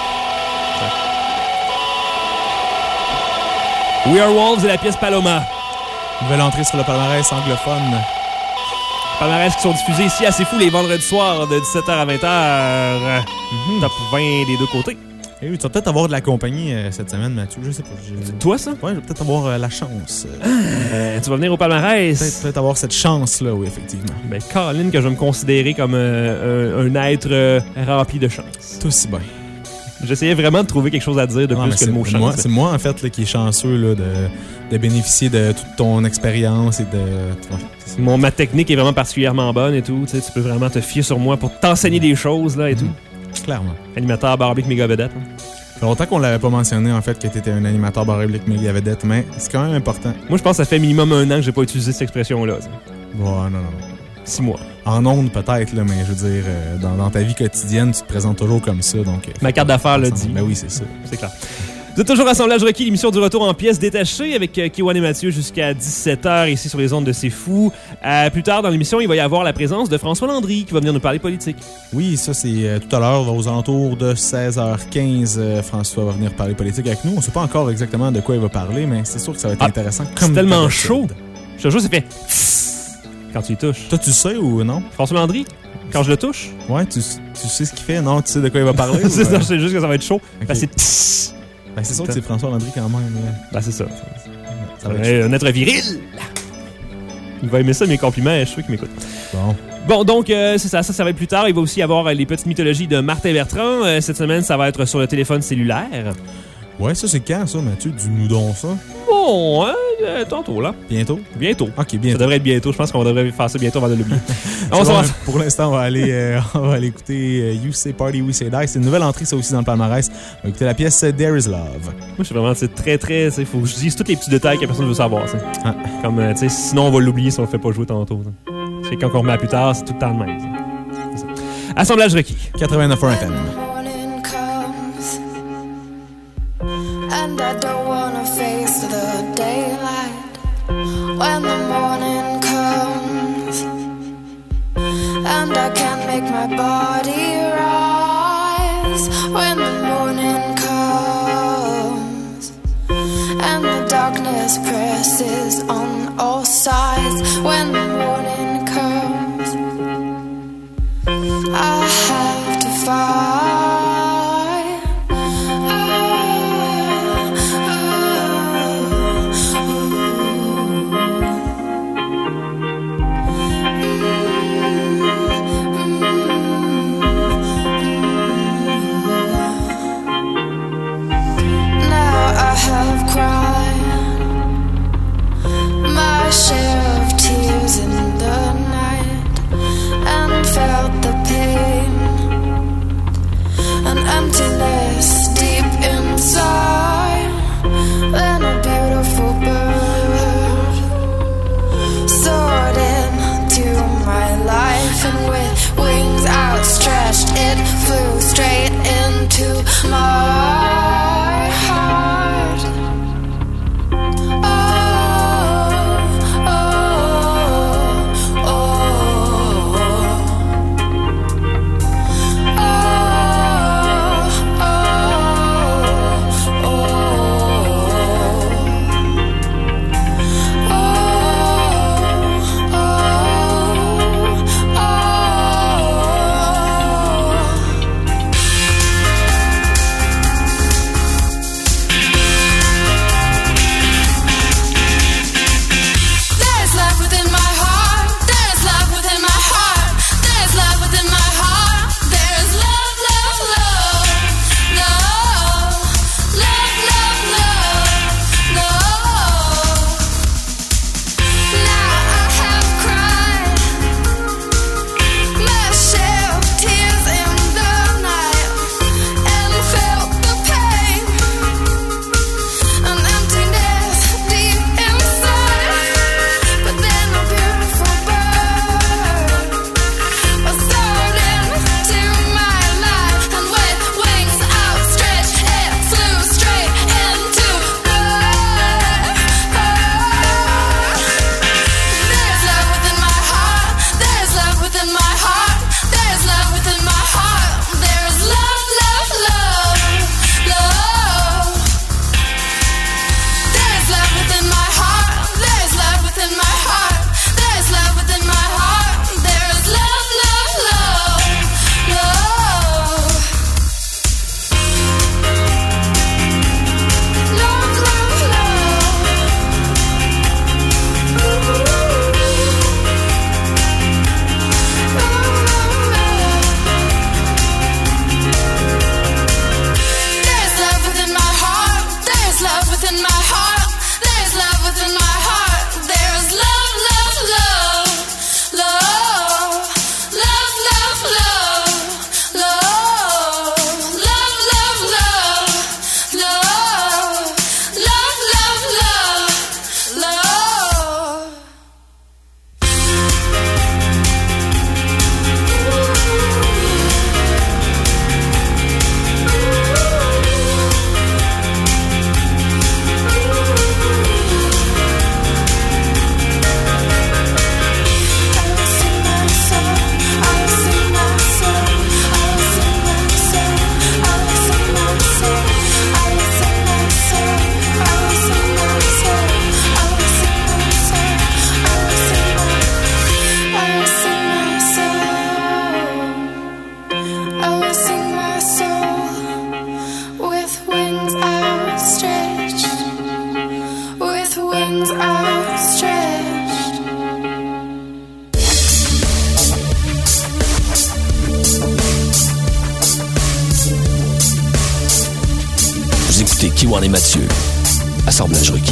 We Are Wolves et la pièce Paloma. Nouvelle entrée sur le palmarès anglophone. Palmarès qui sont diffusés ici à C'est Fou les vendredis soirs de 17h à 20h. Top 20 des deux côtés. Eh oui, tu vas peut-être avoir de la compagnie cette semaine, Mathieu. Je sais pas. Toi, ça? Ouais, je vais peut-être avoir la chance. Tu vas venir au palmarès. Peut-être avoir cette chance-là, oui, effectivement. Ben, Colin, que je vais me considérer comme un être rempli de chance. Tout aussi bien. J'essayais vraiment de trouver quelque chose à dire de Non, plus mais que le mot chance. C'est moi, en fait, là, qui est chanceux là, de bénéficier de toute ton expérience et de... Ma technique est vraiment particulièrement bonne et tout. Tu sais, tu peux vraiment te fier sur moi pour t'enseigner des choses là et tout. Clairement. Animateur barbecue méga vedette. Hein. Ça fait longtemps qu'on l'avait pas mentionné, en fait, que tu étais un animateur barbecue méga vedette, mais c'est quand même important. Moi, je pense que ça fait minimum 1 an que j'ai pas utilisé cette expression-là. Ça. Ouais, non. 6 mois. En ondes, peut-être, là, mais je veux dire, dans ta vie quotidienne, tu te présentes toujours comme ça. Donc, ma carte d'affaires le dit. Ben oui, c'est ça. C'est clair. Vous êtes toujours Assemblage Requis, l'émission du retour en pièces détachées avec Kiwan et Mathieu jusqu'à 17h ici sur les ondes de C'est Fou. Plus tard dans l'émission, il va y avoir la présence de François Landry qui va venir nous parler politique. Oui, ça c'est tout à l'heure, aux alentours de 16h15. François va venir parler politique avec nous. On ne sait pas encore exactement de quoi il va parler, mais c'est sûr que ça va être intéressant. C'est tellement chaud. Je te jure, ça fait quand tu y touches. Toi, tu sais ou non? François Landry, quand je le touche? Ouais, tu sais ce qu'il fait, non? Tu sais de quoi il va parler? C'est ça, je sais juste que ça va être chaud. Okay. C'est c'est sûr que c'est François Landry quand même. Ben, c'est ça. Ça va être un être viril. Il va aimer ça, mes compliments. Je suis sûr qu'il m'écoute. Bon, donc, c'est ça va être plus tard. Il va aussi y avoir les petites mythologies de Martin Bertrand. Cette semaine, ça va être sur le téléphone cellulaire. Ouais, ça, c'est quand, ça, Mathieu? Dis-nous donc ça. Bon, tantôt, là. Bientôt? Bientôt. OK, bientôt. Ça devrait être bientôt. Je pense qu'on devrait faire ça bientôt avant de l'oublier. Pour l'instant, on va aller écouter You Say Party, We Say Die. C'est une nouvelle entrée, ça aussi, dans le palmarès. On va écouter la pièce There Is Love. Moi, je suis vraiment très... Il faut que je dise tous les petits détails que personne ne veut savoir. Ah. Comme, tu sais, sinon, on va l'oublier si on le fait pas jouer tantôt. C'est quand on remet plus tard, c'est tout le temps le même. Assemblage requis. 89.1 FM. And I don't wanna face the daylight when the morning comes, and I can't make my body rise when the morning comes, and the darkness presses on all sides when the morning comes. I have to fight. have cried my share of tears and écoutez Kiwan et Mathieu. Assemblage requis.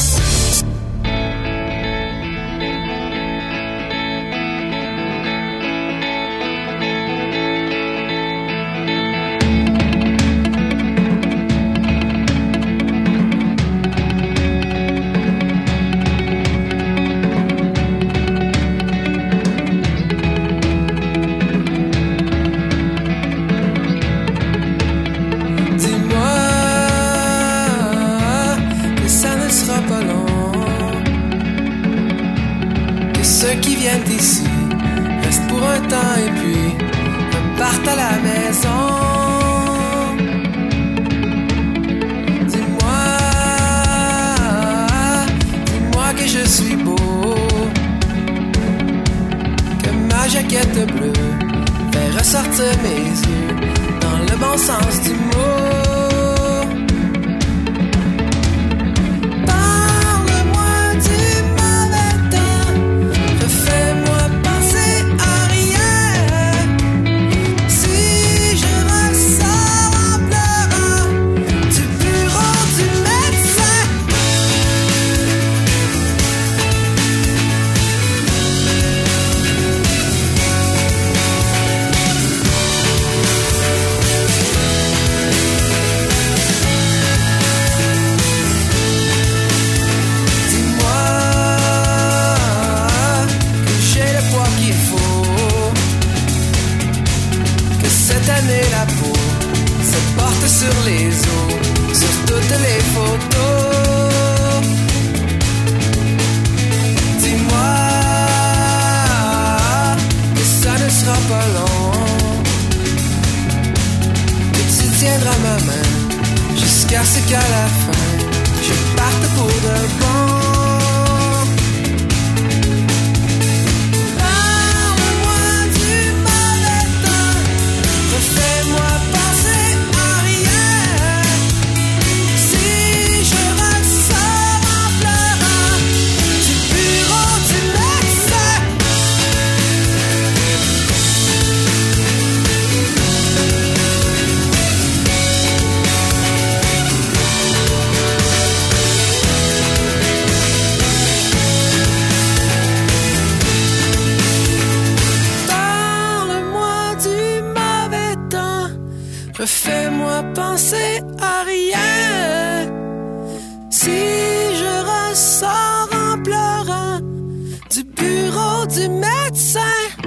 Fais-moi penser à rien. Si je ressors en pleurant du bureau du médecin.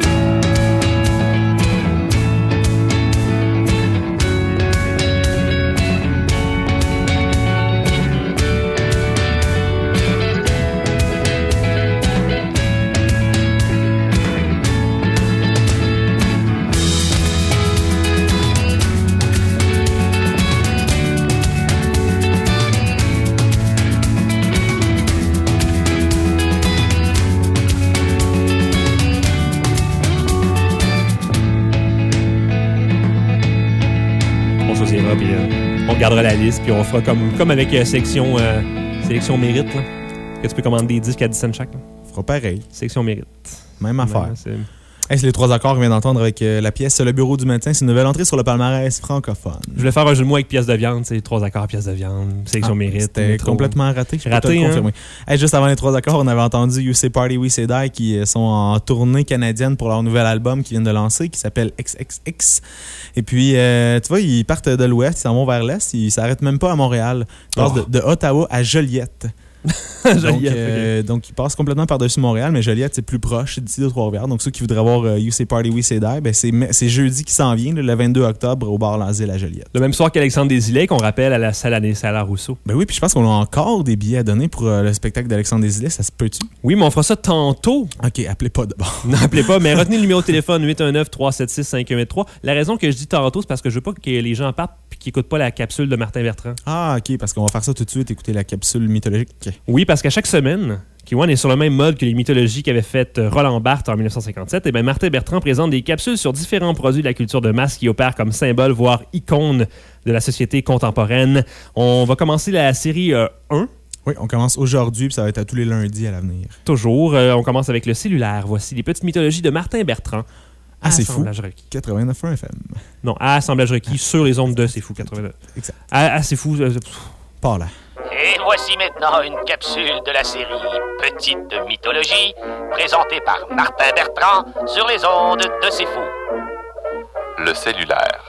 Puis on regardera la liste, puis on fera comme avec sélection mérite, là, que tu peux commander des disques à 10 cents chaque. Là. On fera pareil. Sélection mérite. Même affaire. Ouais, c'est les trois accords qu'on vient d'entendre avec la pièce Le Bureau du médecin. C'est une nouvelle entrée sur le palmarès francophone. Je voulais faire un jeu de mots avec pièce de viande. C'est trois accords, pièce de viande, sélection mérite. C'était complètement raté. Je peux te le confirmer. Juste avant les trois accords, on avait entendu You Say Party, We Say Die qui sont en tournée canadienne pour leur nouvel album qu'ils viennent de lancer qui s'appelle XXX. Et puis, tu vois, ils partent de l'ouest, ils s'en vont vers l'est. Ils s'arrêtent même pas à Montréal. Ils passent de Ottawa à Joliette. Donc, ils passent complètement par-dessus Montréal, mais Joliette, c'est plus proche, c'est d'ici de Trois-Rivières. Donc, ceux qui voudraient voir You Say Party, We Say Die, ben, c'est jeudi qui s'en vient, le 22 octobre, au bar L'Asile à Joliette. Le même soir qu'Alexandre Desilets, qu'on rappelle à la salle Anne Rousseau. Ben oui, puis je pense qu'on a encore des billets à donner pour le spectacle d'Alexandre Desilets. Ça se peut-tu? Oui, mais on fera ça tantôt. OK, appelez pas d'abord. Non, appelez pas, mais retenez le numéro de téléphone 819-376-5183. La raison que je dis tantôt, c'est parce que je veux pas que les gens partent et qu'ils n'écoutent pas la capsule de Martin Bertrand. Ah, OK, parce qu'on va faire ça tout de suite, écouter la capsule mythologique. Oui, parce qu'à chaque semaine, Kiwan est sur le même mode que les mythologies qu'avait faites Roland Barthes en 1957. Et bien, Martin Bertrand présente des capsules sur différents produits de la culture de masse qui opèrent comme symbole, voire icône de la société contemporaine. On va commencer la série 1. Oui, on commence aujourd'hui, puis ça va être à tous les lundis à l'avenir. Toujours. On commence avec le cellulaire. Voici les petites mythologies de Martin Bertrand. Ah, c'est fou. Assemblage requis. 89.1 FM. Non, à assemblage requis sur les ondes de C'est Fou 89. Exact. C'est Fou. Pas là. Et voici maintenant une capsule de la série Petite Mythologie, présentée par Martin Bertrand sur les ondes de C'est Fou. Le cellulaire.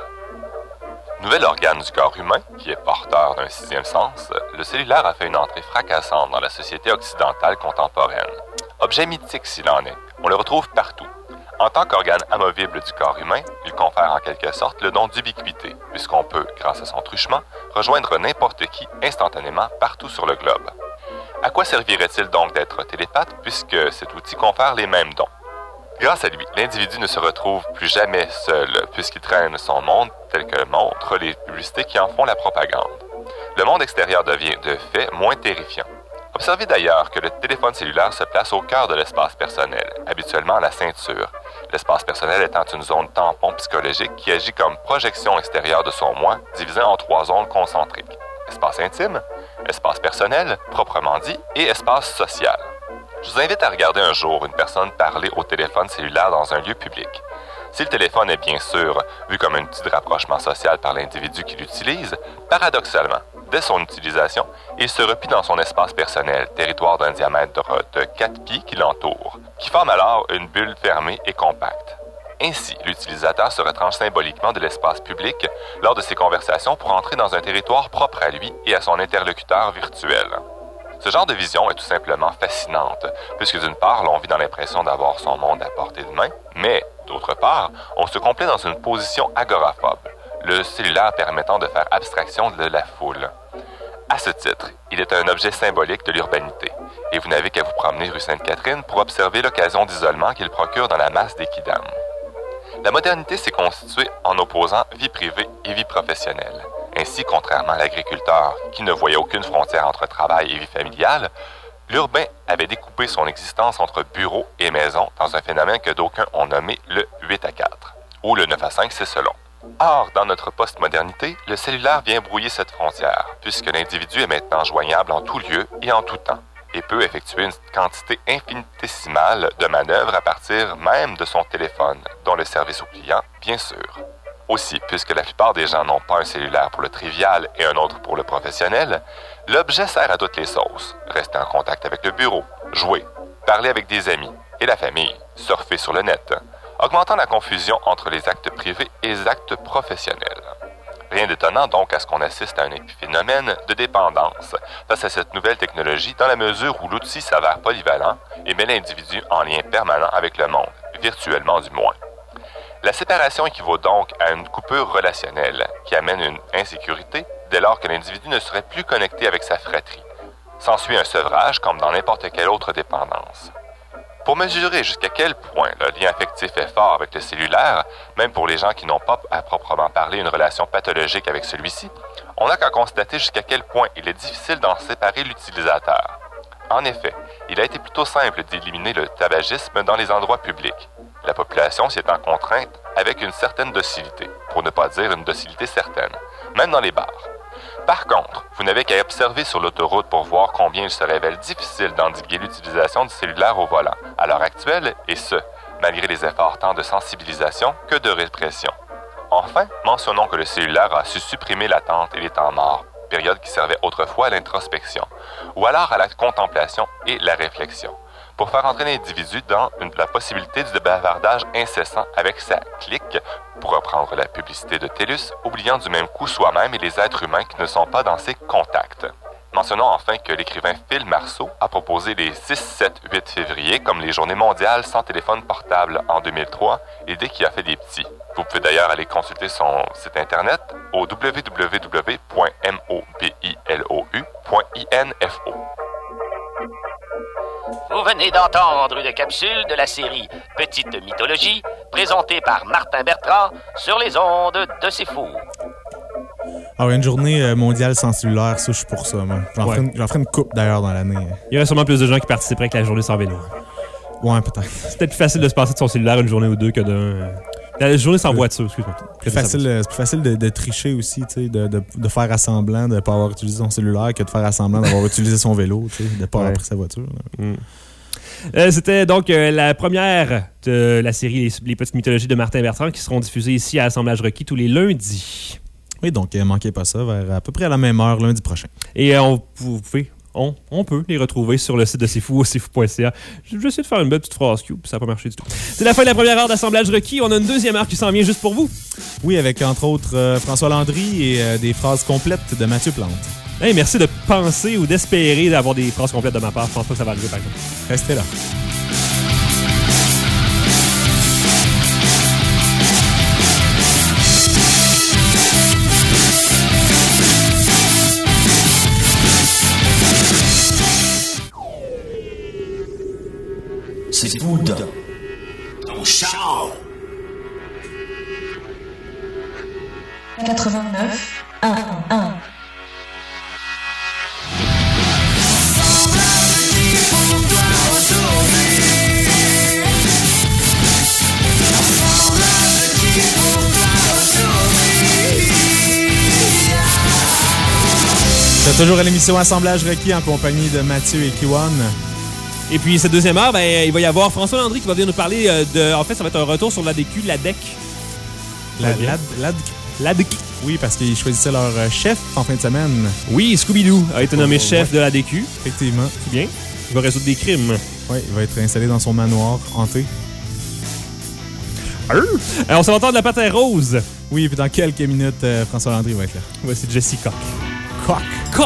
Nouvel organe du corps humain, qui est porteur d'un sixième sens, le cellulaire a fait une entrée fracassante dans la société occidentale contemporaine. Objet mythique s'il en est, on le retrouve partout. En tant qu'organe amovible du corps humain, il confère en quelque sorte le don d'ubiquité, puisqu'on peut, grâce à son truchement, rejoindre n'importe qui instantanément partout sur le globe. À quoi servirait-il donc d'être télépathe, puisque cet outil confère les mêmes dons? Grâce à lui, l'individu ne se retrouve plus jamais seul, puisqu'il traîne son monde tel que montrent les publicités qui en font la propagande. Le monde extérieur devient, de fait, moins terrifiant. Observez d'ailleurs que le téléphone cellulaire se place au cœur de l'espace personnel, habituellement à la ceinture. L'espace personnel étant une zone tampon psychologique qui agit comme projection extérieure de son moi, divisée en 3 zones concentriques. Espace intime, espace personnel, proprement dit, et espace social. Je vous invite à regarder un jour une personne parler au téléphone cellulaire dans un lieu public. Si le téléphone est bien sûr vu comme un outil de rapprochement social par l'individu qui l'utilise, paradoxalement, dès son utilisation, il se replie dans son espace personnel, territoire d'un diamètre de 4 pieds qui l'entoure, qui forme alors une bulle fermée et compacte. Ainsi, l'utilisateur se retranche symboliquement de l'espace public lors de ses conversations pour entrer dans un territoire propre à lui et à son interlocuteur virtuel. Ce genre de vision est tout simplement fascinante, puisque d'une part, l'on vit dans l'impression d'avoir son monde à portée de main, mais, d'autre part, on se complaît dans une position agoraphobe, le cellulaire permettant de faire abstraction de la foule. À ce titre, il est un objet symbolique de l'urbanité, et vous n'avez qu'à vous promener rue Sainte-Catherine pour observer l'occasion d'isolement qu'il procure dans la masse des kidams. La modernité s'est constituée en opposant vie privée et vie professionnelle. Ainsi, contrairement à l'agriculteur, qui ne voyait aucune frontière entre travail et vie familiale, l'urbain avait découpé son existence entre bureau et maison dans un phénomène que d'aucuns ont nommé le 8 à 4, ou le 9 à 5, c'est selon. Or, dans notre postmodernité, le cellulaire vient brouiller cette frontière, puisque l'individu est maintenant joignable en tout lieu et en tout temps, et peut effectuer une quantité infinitésimale de manœuvres à partir même de son téléphone, dont le service au client, bien sûr. Aussi, puisque la plupart des gens n'ont pas un cellulaire pour le trivial et un autre pour le professionnel, l'objet sert à toutes les sauces. Rester en contact avec le bureau, jouer, parler avec des amis et la famille, surfer sur le net, augmentant la confusion entre les actes privés et les actes professionnels. Rien d'étonnant donc à ce qu'on assiste à un épiphénomène de dépendance face à cette nouvelle technologie dans la mesure où l'outil s'avère polyvalent et met l'individu en lien permanent avec le monde, virtuellement du moins. La séparation équivaut donc à une coupure relationnelle qui amène une insécurité dès lors que l'individu ne serait plus connecté avec sa fratrie. S'ensuit un sevrage comme dans n'importe quelle autre dépendance. Pour mesurer jusqu'à quel point le lien affectif est fort avec le cellulaire, même pour les gens qui n'ont pas à proprement parler une relation pathologique avec celui-ci, on n'a qu'à constater jusqu'à quel point il est difficile d'en séparer l'utilisateur. En effet, il a été plutôt simple d'éliminer le tabagisme dans les endroits publics. La population s'y étant contrainte avec une certaine docilité, pour ne pas dire une docilité certaine, même dans les bars. Par contre, vous n'avez qu'à observer sur l'autoroute pour voir combien il se révèle difficile d'endiguer l'utilisation du cellulaire au volant, à l'heure actuelle, et ce, malgré les efforts tant de sensibilisation que de répression. Enfin, mentionnons que le cellulaire a su supprimer l'attente et les temps morts, période qui servait autrefois à l'introspection, ou alors à la contemplation et la réflexion, pour faire entrer l'individu dans la possibilité du bavardage incessant avec sa clique, pour reprendre la publicité de TELUS, oubliant du même coup soi-même et les êtres humains qui ne sont pas dans ses contacts. Mentionnons enfin que l'écrivain Phil Marceau a proposé les 6, 7, 8 février comme les journées mondiales sans téléphone portable en 2003, idée qui a fait des petits. Vous pouvez d'ailleurs aller consulter son site internet au www.mobilou.info. Vous venez d'entendre une capsule de la série Petite Mythologie, présentée par Martin Bertrand sur les ondes de C'est Fou. Ah ouais, une journée mondiale sans cellulaire, ça, je suis pour ça, moi. J'en ferai une coupe, d'ailleurs, dans l'année. Il y aurait sûrement plus de gens qui participeraient que la journée sans vélo. Ouais, peut-être. C'est peut-être plus facile de se passer de son cellulaire une journée ou deux que d'un... La journée sans voiture, excuse-moi. C'est plus facile de tricher aussi, tu sais, de faire assemblant de ne pas avoir utilisé son cellulaire que de faire assemblant d'avoir utilisé son vélo, tu sais, de ne pas avoir pris sa voiture. C'était donc la première de la série Les Petites Mythologies de Martin Bertrand qui seront diffusées ici à Assemblage Requis tous les lundis. Oui, donc manquez pas ça, vers à peu près à la même heure lundi prochain. Et on peut les retrouver sur le site de C'est Fou, au cfou.ca. Je vais essayer de faire une belle petite phrase cube, ça n'a pas marché du tout. C'est la fin de la première heure d'Assemblage Requis. On a une deuxième heure qui s'en vient juste pour vous. Oui, avec entre autres François Landry et des phrases complètes de Mathieu Plante. Hey, merci de penser ou d'espérer d'avoir des phrases complètes de ma part. Je pense pas que ça va arriver, par exemple. Restez là. C'est fou dans ton char. 89 1. C'est toujours à l'émission Assemblage Requis en compagnie de Mathieu et Kiwan. Et puis, cette deuxième heure, il va y avoir François Landry qui va venir nous parler de... En fait, ça va être un retour sur l'ADQ, l'ADEC. L'ADEC. Oui, parce qu'ils choisissaient leur chef en fin de semaine. Oui, Scooby-Doo a été nommé chef de l'ADQ. Effectivement. C'est bien. Il va résoudre des crimes. Oui, il va être installé dans son manoir hanté. On s'en va entendre la patin rose. Oui, et puis dans quelques minutes, François Landry va être là. Voici Jessica. Coq.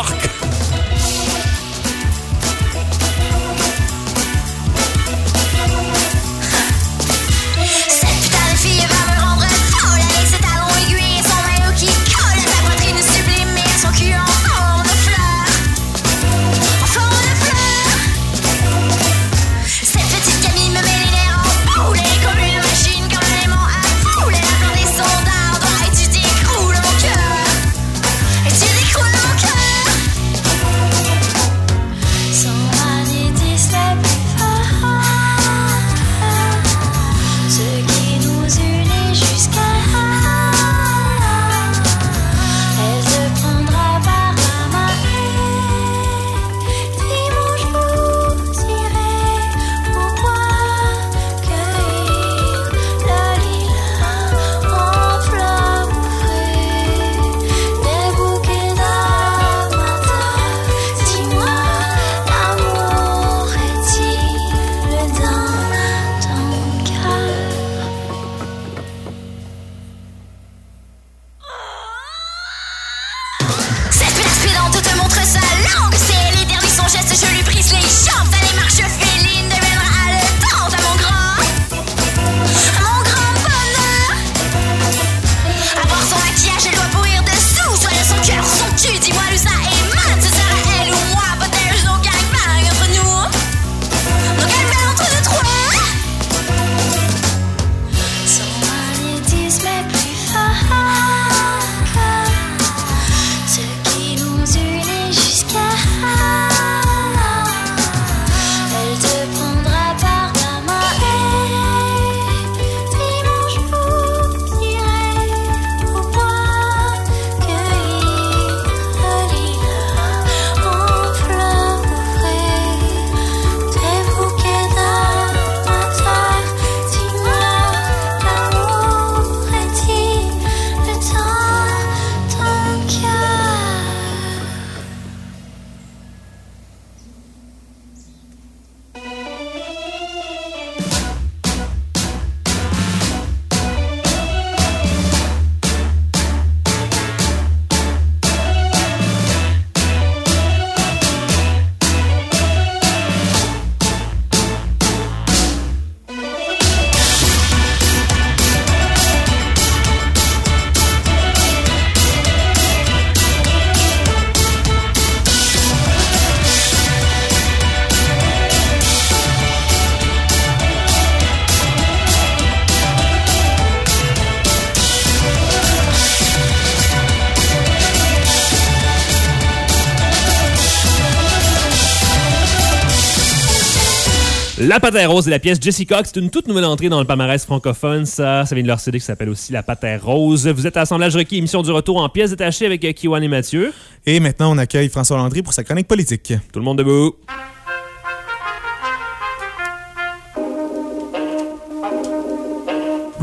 La Patin Rose et la pièce Jessica, c'est une toute nouvelle entrée dans le palmarès francophone. Ça vient de leur CD qui s'appelle aussi La Patin Rose. Vous êtes à Assemblage Requis, émission du retour en pièces détachées avec Kiwan et Mathieu. Et maintenant, on accueille François Landry pour sa chronique politique. Tout le monde debout.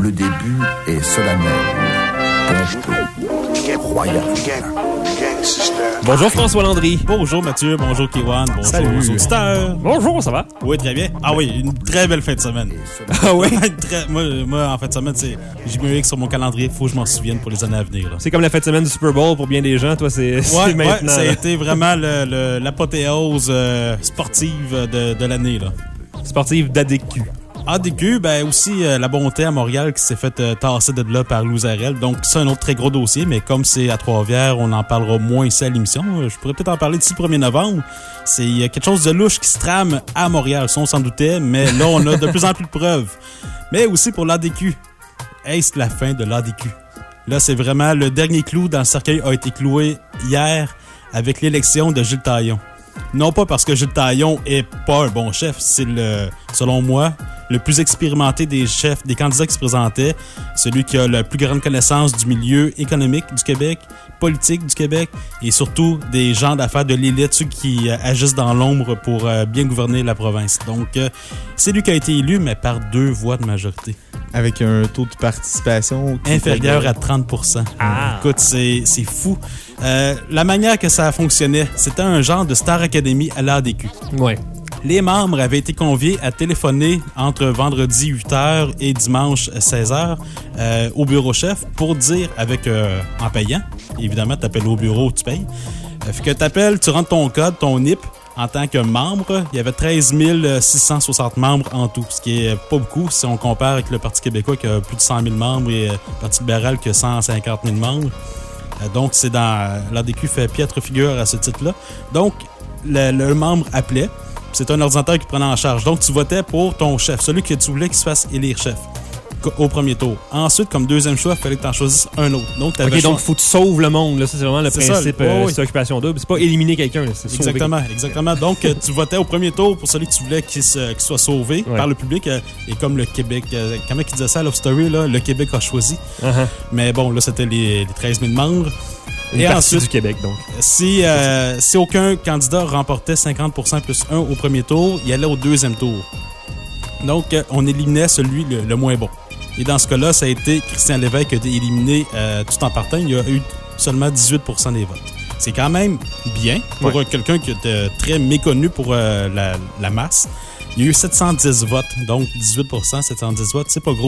Le début est solennel, pompeux, royal. Bonjour François Landry. Bonjour Mathieu, bonjour Kiwan, bonjour Salut. aux auditeurs. Bonjour, ça va? Oui, très bien. Ah oui, une très belle fin de semaine. Ah oui? Moi, en fin de semaine, j'ai mis sur mon calendrier, il faut que je m'en souvienne pour les années à venir. Là. C'est comme la fin de semaine du Super Bowl pour bien des gens. Toi, c'est maintenant. Ouais, ça a été vraiment l'apothéose sportive de l'année. Là. Sportive d'ADQ. ADQ, ben aussi la bonté à Montréal qui s'est fait tasser de là par Louzarel. Donc, c'est un autre très gros dossier, mais comme c'est à Trois-Rivières, on en parlera moins ici à l'émission. Je pourrais peut-être en parler d'ici le 1er novembre. C'est quelque chose de louche qui se trame à Montréal. Ça, on s'en doutait, mais là, on a de plus en plus de preuves. Mais aussi pour l'ADQ. Est-ce la fin de l'ADQ? Là, c'est vraiment le dernier clou dans le cercueil a été cloué hier avec l'élection de Gilles Taillon. Non pas parce que Gilles Taillon est pas un bon chef, c'est selon moi, le plus expérimenté des chefs, des candidats qui se présentaient, celui qui a la plus grande connaissance du milieu économique du Québec, politique du Québec et surtout des gens d'affaires de l'élite, ceux qui agissent dans l'ombre pour bien gouverner la province. Donc, c'est lui qui a été élu, mais par 2 voix de majorité. Avec un taux de participation inférieur à 30%. Ah. Écoute, c'est fou. La manière que ça fonctionnait, c'était un genre de Star Academy à l'ADQ. Ouais. Les membres avaient été conviés à téléphoner entre vendredi 8h et dimanche 16h au bureau chef pour dire en payant. Évidemment, tu appelles au bureau, tu payes. Fait que tu appelles, tu rentres ton code, ton NIP. En tant que membre, il y avait 13 660 membres en tout, ce qui est pas beaucoup si on compare avec le Parti québécois qui a plus de 100 000 membres et le Parti libéral qui a 150 000 membres. Donc, c'est dans l'ADQ fait piètre figure à ce titre-là. Donc, le membre appelait. C'est un ordinateur qui prenait en charge. Donc, tu votais pour ton chef, celui que tu voulais qu'il se fasse élire chef au premier tour. Ensuite, comme deuxième choix, il fallait que tu en choisisses un autre. Donc, OK, donc il faut que tu sauves le monde. Là. Ça, c'est vraiment le principe c'est occupation double. C'est pas éliminer quelqu'un. C'est exactement. Donc, tu votais au premier tour pour celui que tu voulais qu'il soit sauvé par le public. Et comme le Québec, comment il disait ça à Love Story, là, le Québec a choisi. Mais bon, là, c'était les 13 000 membres. Et ensuite, du Québec, donc. Si aucun candidat remportait 50% plus 1 au premier tour, il allait au deuxième tour. Donc, on éliminait celui le moins bon. Et dans ce cas-là, ça a été Christian Lévesque qui a été éliminé tout en partant. Il y a eu seulement 18% des votes. C'est quand même bien pour quelqu'un qui était très méconnu pour la masse. Il y a eu 710 votes, donc 18%, 710 votes, c'est pas gros.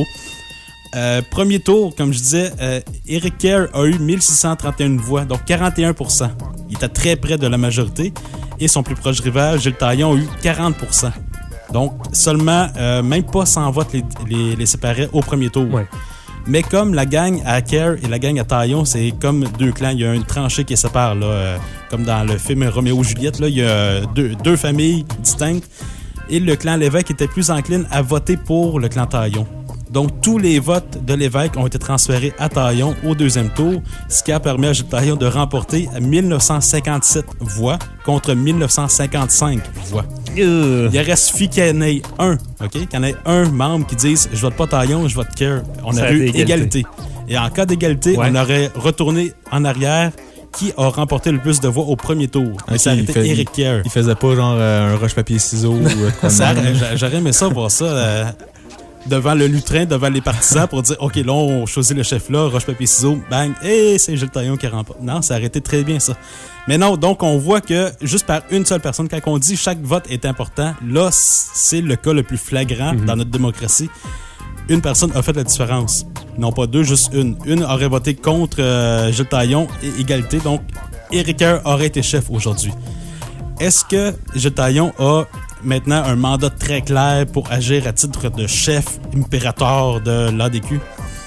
Premier tour, comme je disais, Eric Kerr a eu 1631 voix, donc 41%. Il était très près de la majorité. Et son plus proche rival, Gilles Taillon, a eu 40%. Donc, seulement, même pas 100 votes les séparaient au premier tour. Ouais. Mais comme la gang à Kerr et la gang à Taillon, c'est comme 2 clans. Il y a une tranchée qui sépare, là, comme dans le film Roméo et Juliette. Là, il y a deux familles distinctes. Et le clan Lévesque était plus encline à voter pour le clan Taillon. Donc, tous les votes de Lévesque ont été transférés à Taillon au deuxième tour, ce qui a permis à Gilles Taillon de remporter 1957 voix contre 1955 voix. Il reste qu'il y en ait un, OK? Qu'il y en ait un membre qui dise « Je vote pas Taillon, je vote Kerr ». On a eu égalité. Et en cas d'égalité, on aurait retourné en arrière qui a remporté le plus de voix au premier tour. Okay, ça a été Eric Kerr. Il faisait pas genre un roche-papier-ciseaux ou J'aurais aimé ça voir ça... devant le lutrin, devant les partisans pour dire « OK, là, on choisit le chef-là, roche-papier-ciseaux, bang, et c'est Gilles Taillon qui remporte. » Non, ça aurait été très bien, ça. Mais non, donc on voit que juste par une seule personne, quand on dit chaque vote est important, là, c'est le cas le plus flagrant dans notre démocratie. Une personne a fait la différence. Non pas 2, juste une. Une aurait voté contre Gilles Taillon et égalité, donc Eric Kerr aurait été chef aujourd'hui. Est-ce que Gilles Taillon a maintenant un mandat très clair pour agir à titre de chef impérateur de l'ADQ?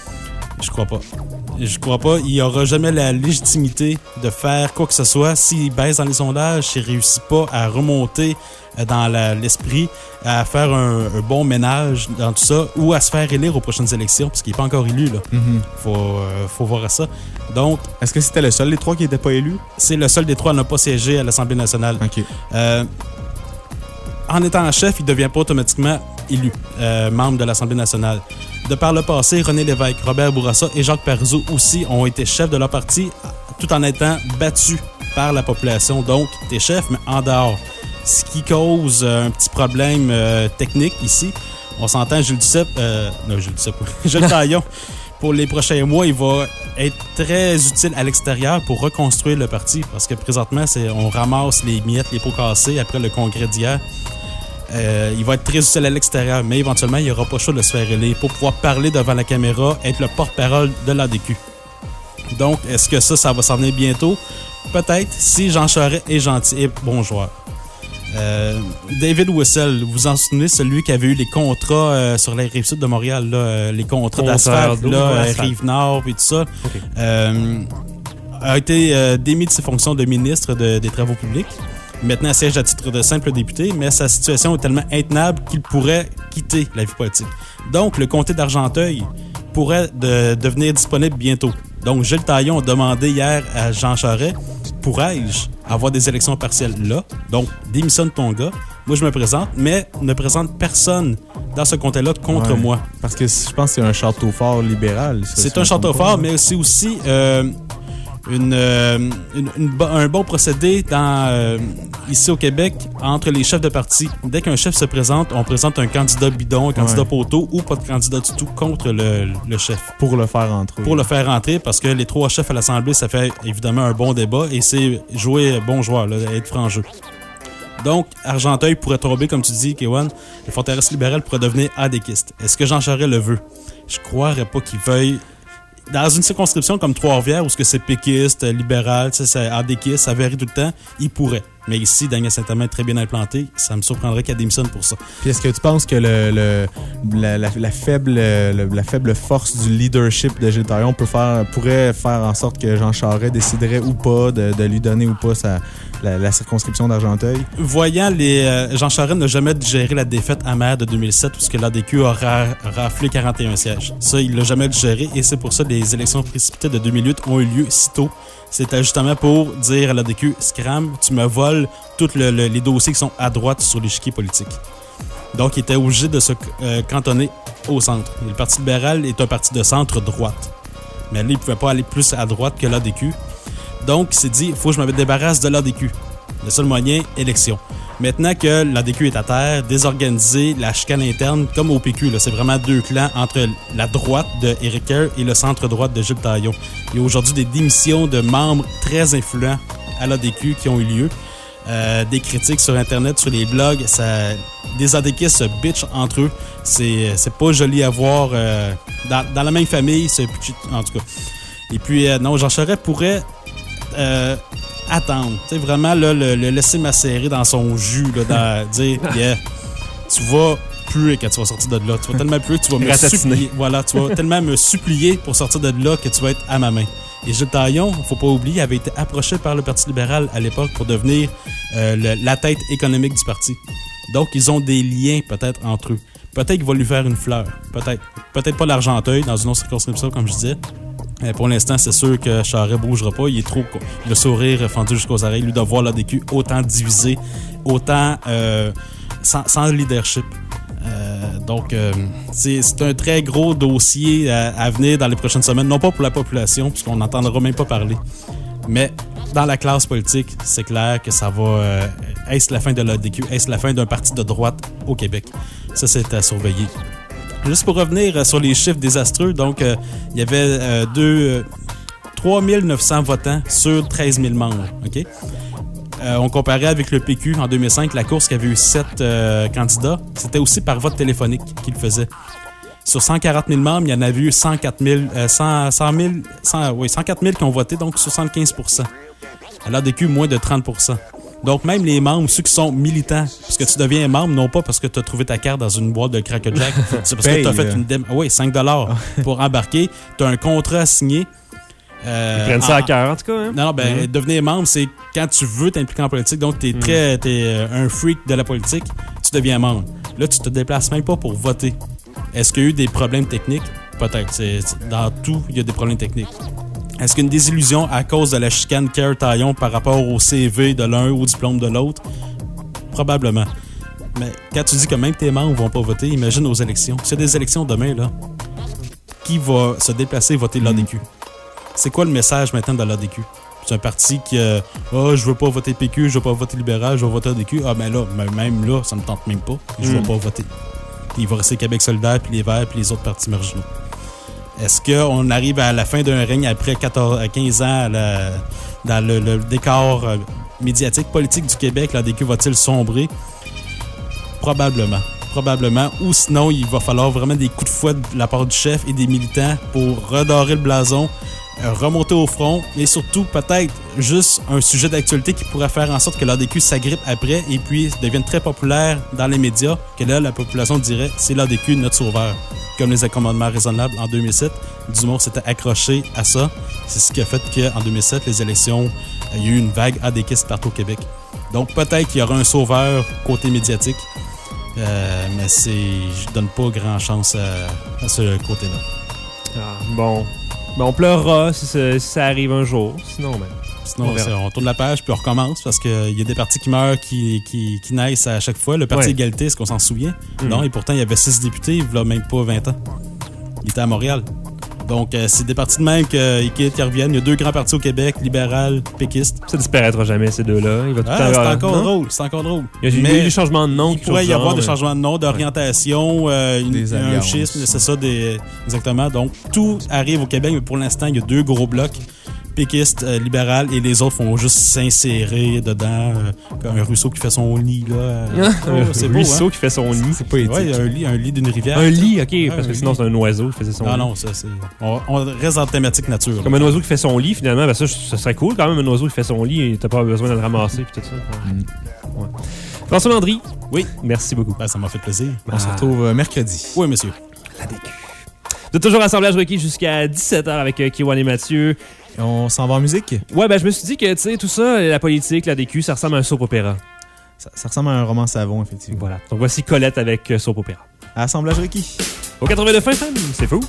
Je crois pas. Il n'aura jamais la légitimité de faire quoi que ce soit s'il baisse dans les sondages, s'il ne réussit pas à remonter dans l'esprit, à faire un bon ménage dans tout ça, ou à se faire élire aux prochaines élections, parce qu'il n'est pas encore élu, là. Faut voir à ça. Donc, est-ce que c'était le seul des 3 qui n'était pas élu? C'est le seul des 3 à ne pas siéger à l'Assemblée nationale. OK. En étant chef, il ne devient pas automatiquement élu, membre de l'Assemblée nationale. De par le passé, René Lévesque, Robert Bourassa et Jacques Parizeau aussi ont été chefs de leur parti tout en étant battus par la population. Donc, tu es chef, mais en dehors. Ce qui cause un petit problème technique ici. On s'entend, Gilles Taillon, pour les prochains mois, il va être très utile à l'extérieur pour reconstruire le parti. Parce que présentement, on ramasse les miettes, les pots cassés après le congrès d'hier. Il va être très utile à l'extérieur, mais éventuellement, il n'y aura pas le choix de se faire élire pour pouvoir parler devant la caméra, être le porte-parole de l'ADQ. Donc, est-ce que ça va s'en venir bientôt? Peut-être, si Jean Charest est gentil et bon joueur. David Whistle, vous en souvenez, celui qui avait eu les contrats sur la rive sud de Montréal, là, les contrats d'asphalte, Rive-Nord et tout ça, a été démis de ses fonctions de ministre des Travaux publics. Maintenant, siège à titre de simple député, mais sa situation est tellement intenable qu'il pourrait quitter la vie politique. Donc, le comté d'Argenteuil pourrait devenir disponible bientôt. Donc, Gilles Taillon a demandé hier à Jean Charest, pourrais-je avoir des élections partielles là? Donc, démissionne ton gars. Moi, je me présente, mais ne présente personne dans ce comté-là contre moi. Parce que je pense que c'est un château fort libéral. C'est un château fort, mais c'est aussi un bon procédé ici au Québec entre les chefs de parti. Dès qu'un chef se présente, on présente un candidat bidon, un candidat poteau ou pas de candidat du tout contre le chef. Pour le faire entrer. Pour le faire entrer, parce que les trois chefs à l'Assemblée, ça fait évidemment un bon débat et c'est jouer bon joueur, là, être franc jeu. Donc, Argenteuil pourrait tomber, comme tu dis, Kewan. Le Forteresse libéral pourrait devenir adéquiste. Est-ce que Jean Charest le veut? Je croirais pas qu'il veuille. Dans une circonscription comme Trois-Rivières, où c'est péquiste, libéral, c'est adéquiste, ça varie tout le temps, il pourrait. Mais ici, Daniel Saint-Amand est très bien implanté. Ça me surprendrait qu'elle démissionne pour ça. Puis est-ce que tu penses que la faible force du leadership de Gilles Taillon pourrait faire en sorte que Jean Charest déciderait ou pas de lui donner ou pas la circonscription d'Argenteuil? Voyant Jean Charest n'a jamais digéré la défaite amère de 2007 puisque l'ADQ a raflé 41 sièges. Ça, il l'a jamais digéré et c'est pour ça que les élections précipitées de 2008 ont eu lieu si tôt. C'était justement pour dire à l'ADQ, Scram, tu me voles tous les dossiers qui sont à droite sur l'échiquier politique. Donc, il était obligé de se cantonner au centre. Et le Parti libéral est un parti de centre-droite. Mais là, il ne pouvait pas aller plus à droite que l'ADQ. Donc, il s'est dit, il faut que je me débarrasse de l'ADQ. Le seul moyen, élection. Maintenant que l'ADQ est à terre, désorganisé, la chicane interne, comme au PQ, là, c'est vraiment deux clans entre la droite de Éric Kerr et le centre-droite de Gilles Taillon. Il y a aujourd'hui des démissions de membres très influents à l'ADQ qui ont eu lieu. Des critiques sur Internet, sur les blogs, des adéquistes se bitchent entre eux. C'est pas joli à voir dans la même famille, en tout cas. Et puis, non, Jean Charest pourrait attendre. Tu sais, vraiment, là, le laisser macérer dans son jus, là, dire, yeah, tu vas puer quand tu vas sortir de là. Tu vas tellement puer que tu vas me supplier. Voilà, tu vas tellement me supplier pour sortir de là que tu vas être à ma main. Et Gilles Taillon, faut pas oublier, avait été approché par le Parti libéral à l'époque pour devenir la tête économique du parti. Donc, ils ont des liens peut-être entre eux. Peut-être qu'il va lui faire une fleur. Peut-être. Peut-être pas l'Argenteuil dans une autre circonscription, comme je disais. Pour l'instant, c'est sûr que Charest bougera pas. Il est trop le sourire fendu jusqu'aux oreilles. Lui, de voir l'ADQ autant divisé, autant sans leadership. Donc, c'est un très gros dossier à venir dans les prochaines semaines. Non pas pour la population, puisqu'on n'entendra même pas parler. Mais dans la classe politique, c'est clair que ça va... est-ce la fin de l'ADQ? Est-ce la fin d'un parti de droite au Québec? Ça, c'est à surveiller. Juste pour revenir sur les chiffres désastreux, donc il y avait 3 900 votants sur 13 000 membres. Okay? On comparait avec le PQ en 2005, la course qui avait eu 7 candidats, c'était aussi par vote téléphonique qu'ils le faisaient. Sur 140 000 membres, il y en avait eu 104 000 qui ont voté, donc 75 %. À l'ADQ, moins de 30 %. Donc, même les membres, ceux qui sont militants, parce que tu deviens membre, non pas parce que tu as trouvé ta carte dans une boîte de Cracker Jack, c'est parce que tu as fait une oui, 5 $ pour embarquer. Tu as un contrat à signer. Ils prennent ça à cœur, en tout cas. Hein? Non, devenir membre, c'est quand tu veux t'impliquer en politique. Donc, t'es un freak de la politique, tu deviens membre. Là, tu te déplaces même pas pour voter. Est-ce qu'il y a eu des problèmes techniques? Peut-être. Dans tout, il y a des problèmes techniques. Est-ce qu'il y a une désillusion à cause de la chicane Kerr Taillon par rapport au CV de l'un ou au diplôme de l'autre? Probablement. Mais quand tu dis que même tes membres vont pas voter, imagine aux élections. S'il y a des élections demain, là, qui va se déplacer et voter l'ADQ? C'est quoi le message maintenant de l'ADQ? C'est un parti qui je veux pas voter PQ, je veux pas voter libéral, je veux voter ADQ. Ah, mais là, même là, ça me tente même pas. Je veux pas voter. puis il va rester Québec solidaire, puis les Verts, puis les autres partis marginaux. Est-ce qu'on arrive à la fin d'un règne après 15 ans dans le décor médiatique, politique du Québec? L'ADQ va-t-il sombrer? Probablement. Ou sinon, il va falloir vraiment des coups de fouet de la part du chef et des militants pour redorer le blason, remonter au front et surtout peut-être juste un sujet d'actualité qui pourrait faire en sorte que l'ADQ s'agrippe après et puis devienne très populaire dans les médias, que là, la population dirait c'est l'ADQ notre sauveur. Comme les accommodements raisonnables en 2007, Dumont s'était accroché à ça. C'est ce qui a fait qu'en 2007, les élections, il y a eu une vague ADQiste partout au Québec. Donc peut-être qu'il y aura un sauveur côté médiatique, mais je donne pas grand chance à ce côté-là. Bon, on pleurera si ça arrive un jour. Sinon, on tourne la page puis on recommence parce qu'il y a des partis qui meurent, qui naissent à chaque fois. Le Parti Égalité, est-ce qu'on s'en souvient? Non, et pourtant, il y avait 6 députés, il n'y a même pas 20 ans. Il était à Montréal. Donc, c'est des partis de même qui reviennent. Il y a 2 grands partis au Québec, libéral, péquiste. Ça disparaîtra jamais, ces deux-là. Il va tout c'est encore drôle. Il y a eu des changements de nom. Il pourrait y avoir des changements de nom, d'orientation, un schisme, c'est ça, exactement. Donc, tout arrive au Québec, mais pour l'instant, il y a 2 gros blocs. Péquiste, libéral, et les autres font juste s'insérer dedans, comme un ruisseau qui fait son lit, là. C'est beau, ruisseau qui fait son lit. C'est poétique. Ouais, un lit d'une rivière. Un lit, OK, parce que sinon, c'est un oiseau qui faisait son lit. Non, ça, c'est... On reste en thématique nature. Comme un oiseau qui fait son lit, finalement, ben ça serait cool quand même, un oiseau qui fait son lit et t'as pas besoin de le ramasser puis tout ça. Ouais. François Landry. Oui. Merci beaucoup. Ça m'a fait plaisir. On se retrouve mercredi. Oui, monsieur. L'ADQ. Vous êtes toujours Assemblage requis jusqu'à 17h avec Kiwan et Mathieu. On s'en va en musique? Ouais, je me suis dit que, tu sais, tout ça, la politique, l'ADQ, ça ressemble à un soap opéra. Ça ressemble à un roman savon, effectivement. Voilà. Donc voici Colette avec soap opéra. Assemblage requis. Au 82 fin, c'est fou.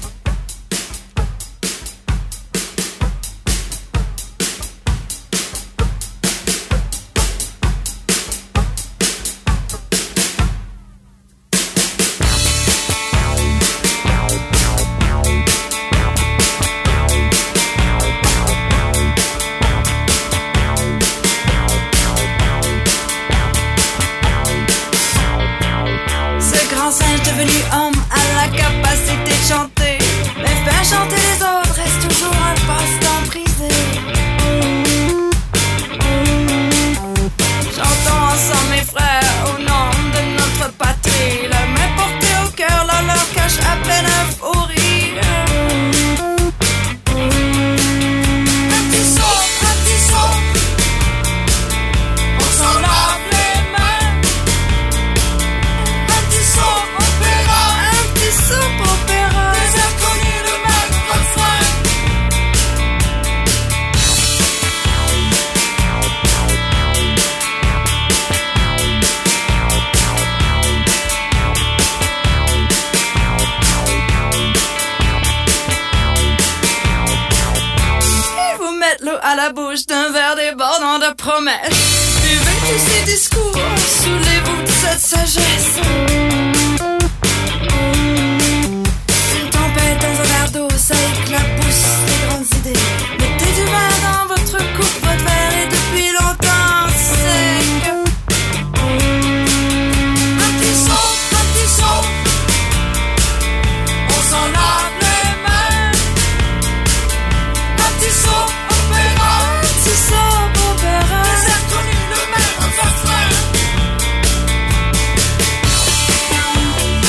À la bouche d'un verre débordant de promesses. Buvez tous ces discours, soulez-vous de cette sagesse. Une tempête dans un verre d'eau, ça éclabousse les grandes idées. Mettez du vin dans votre coupe, votre verre est depuis longtemps sec. Un petit saut, on s'en lave les mains. Un petit saut. C'est ça, mon père. Les inconnus, le même refrain.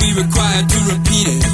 be required to repeat it.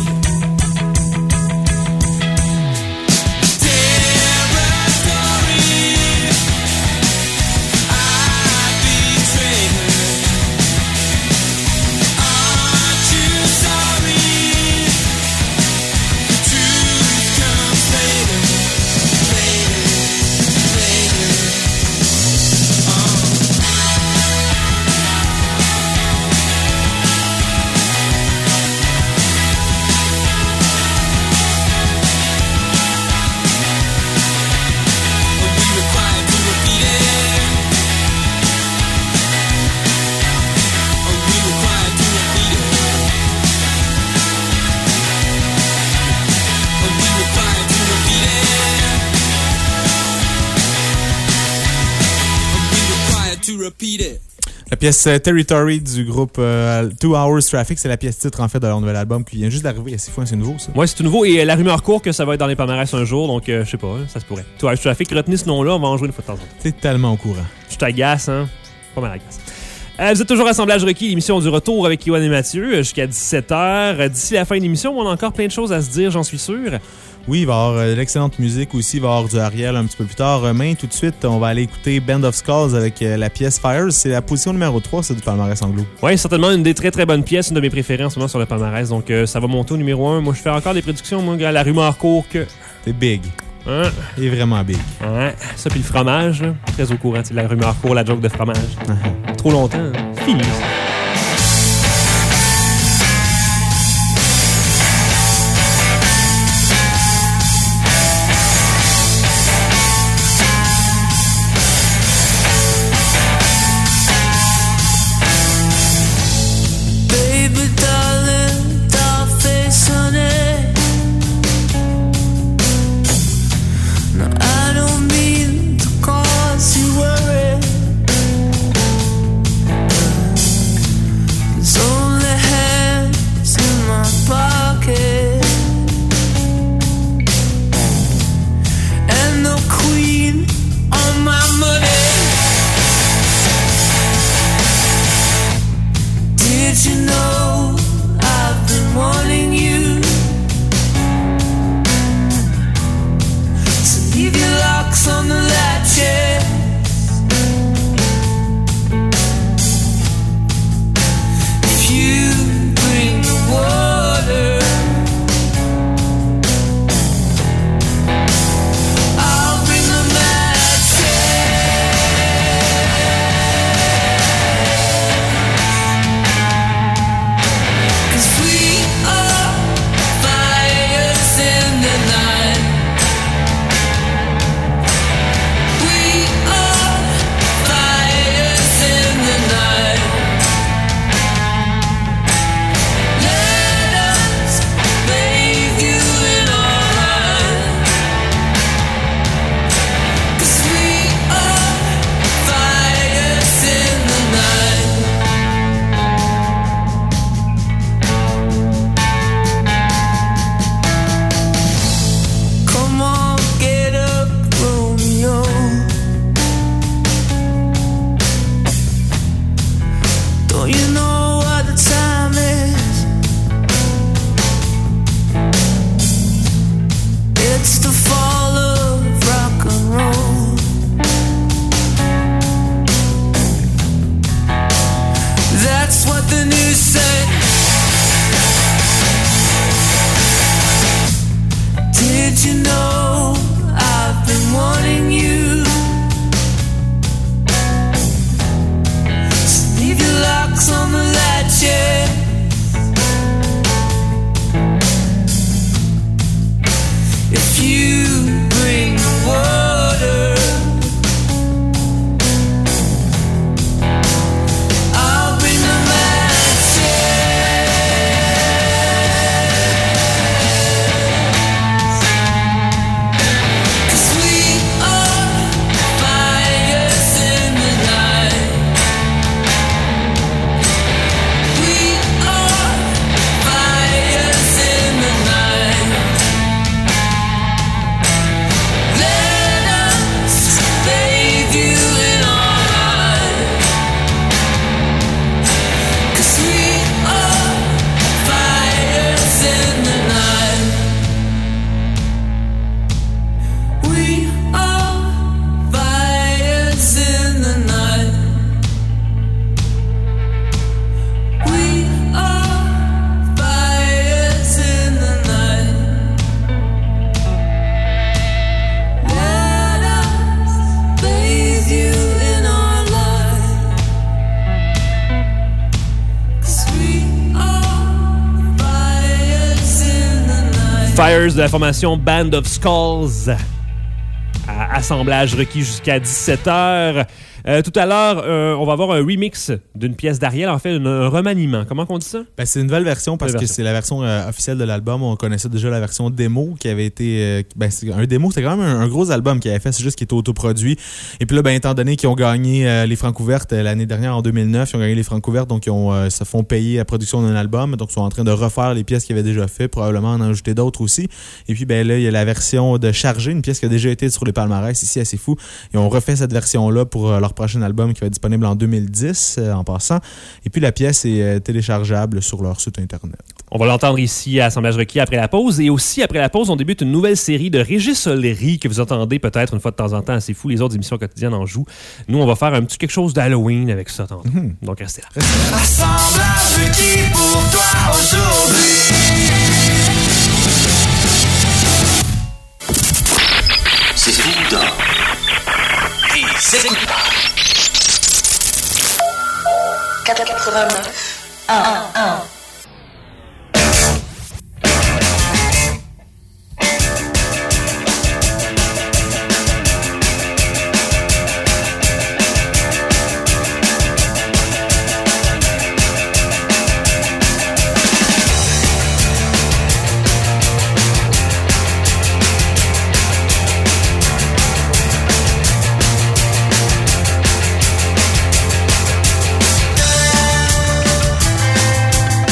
La pièce Territory du groupe 2 Hours Traffic, c'est la pièce titre en fait de leur nouvel album qui vient juste d'arriver. C'est fou, c'est nouveau ça. Ouais, c'est tout nouveau et la rumeur court que ça va être dans les palmarès un jour, donc je sais pas, hein, ça se pourrait. 2 Hours Traffic, retenez ce nom-là, on va en jouer une fois de temps en temps. C'est tellement au courant. Je t'agace, hein? Pas mal agace. Vous êtes toujours Assemblage requis, l'émission du retour avec Yoann et Mathieu jusqu'à 17h. D'ici la fin de l'émission, on a encore plein de choses à se dire, j'en suis sûr. Oui, il va y avoir de l'excellente musique aussi, il va y avoir du Ariel un petit peu plus tard. Mais tout de suite, on va aller écouter Band of Skulls avec la pièce Fires. C'est la position numéro 3, c'est du palmarès anglo. Oui, certainement une des très très bonnes pièces, une de mes préférées en ce moment sur le palmarès. Donc ça va monter au numéro 1. Moi, je fais encore des prédictions, moi, la rumeur court que... C'est big. Hein? Il est vraiment big. Hein? Ça, puis le fromage, là, très au courant. La rumeur court, la joke de fromage. Trop longtemps, hein? Fini. I'll bring the matches. Fires de la formation Band of Skulls. Assemblage requis jusqu'à 17h. Tout à l'heure, on va avoir un remix d'une pièce d'Ariel, en fait, un remaniement. Comment on dit ça? Ben, c'est une nouvelle version parce que c'est la version officielle de l'album. On connaissait déjà la version démo qui avait été... c'est un démo, c'était quand même un gros album qu'ils avaient fait, c'est juste qu'il était autoproduit. Et puis là, ben, étant donné qu'ils ont gagné les Francouvertes l'année dernière, en 2009, ils ont gagné les Francouvertes, donc ils se font payer la production d'un album. Donc, ils sont en train de refaire les pièces qu'ils avaient déjà fait, probablement en ajouter d'autres aussi. Et puis, ben là, il y a la version de Chargé, une pièce qui a déjà été sur les palmarès ici, assez fou. Ils ont refait cette version-là pour leur prochain album qui va être disponible en 2010, en passant. Et puis, la pièce est téléchargeable sur leur site Internet. On va l'entendre ici à Assemblage requis après la pause. Et aussi, après la pause, on débute une nouvelle série de Régis Soléry que vous entendez peut-être une fois de temps en temps. Assez fou. Les autres émissions quotidiennes en jouent. Nous, on va faire un petit quelque chose d'Halloween avec ça tantôt. Donc, restez là. Assemblage requis pour toi aujourd'hui. C'est tout d'or. Et c'est tout d'or. 89 1 1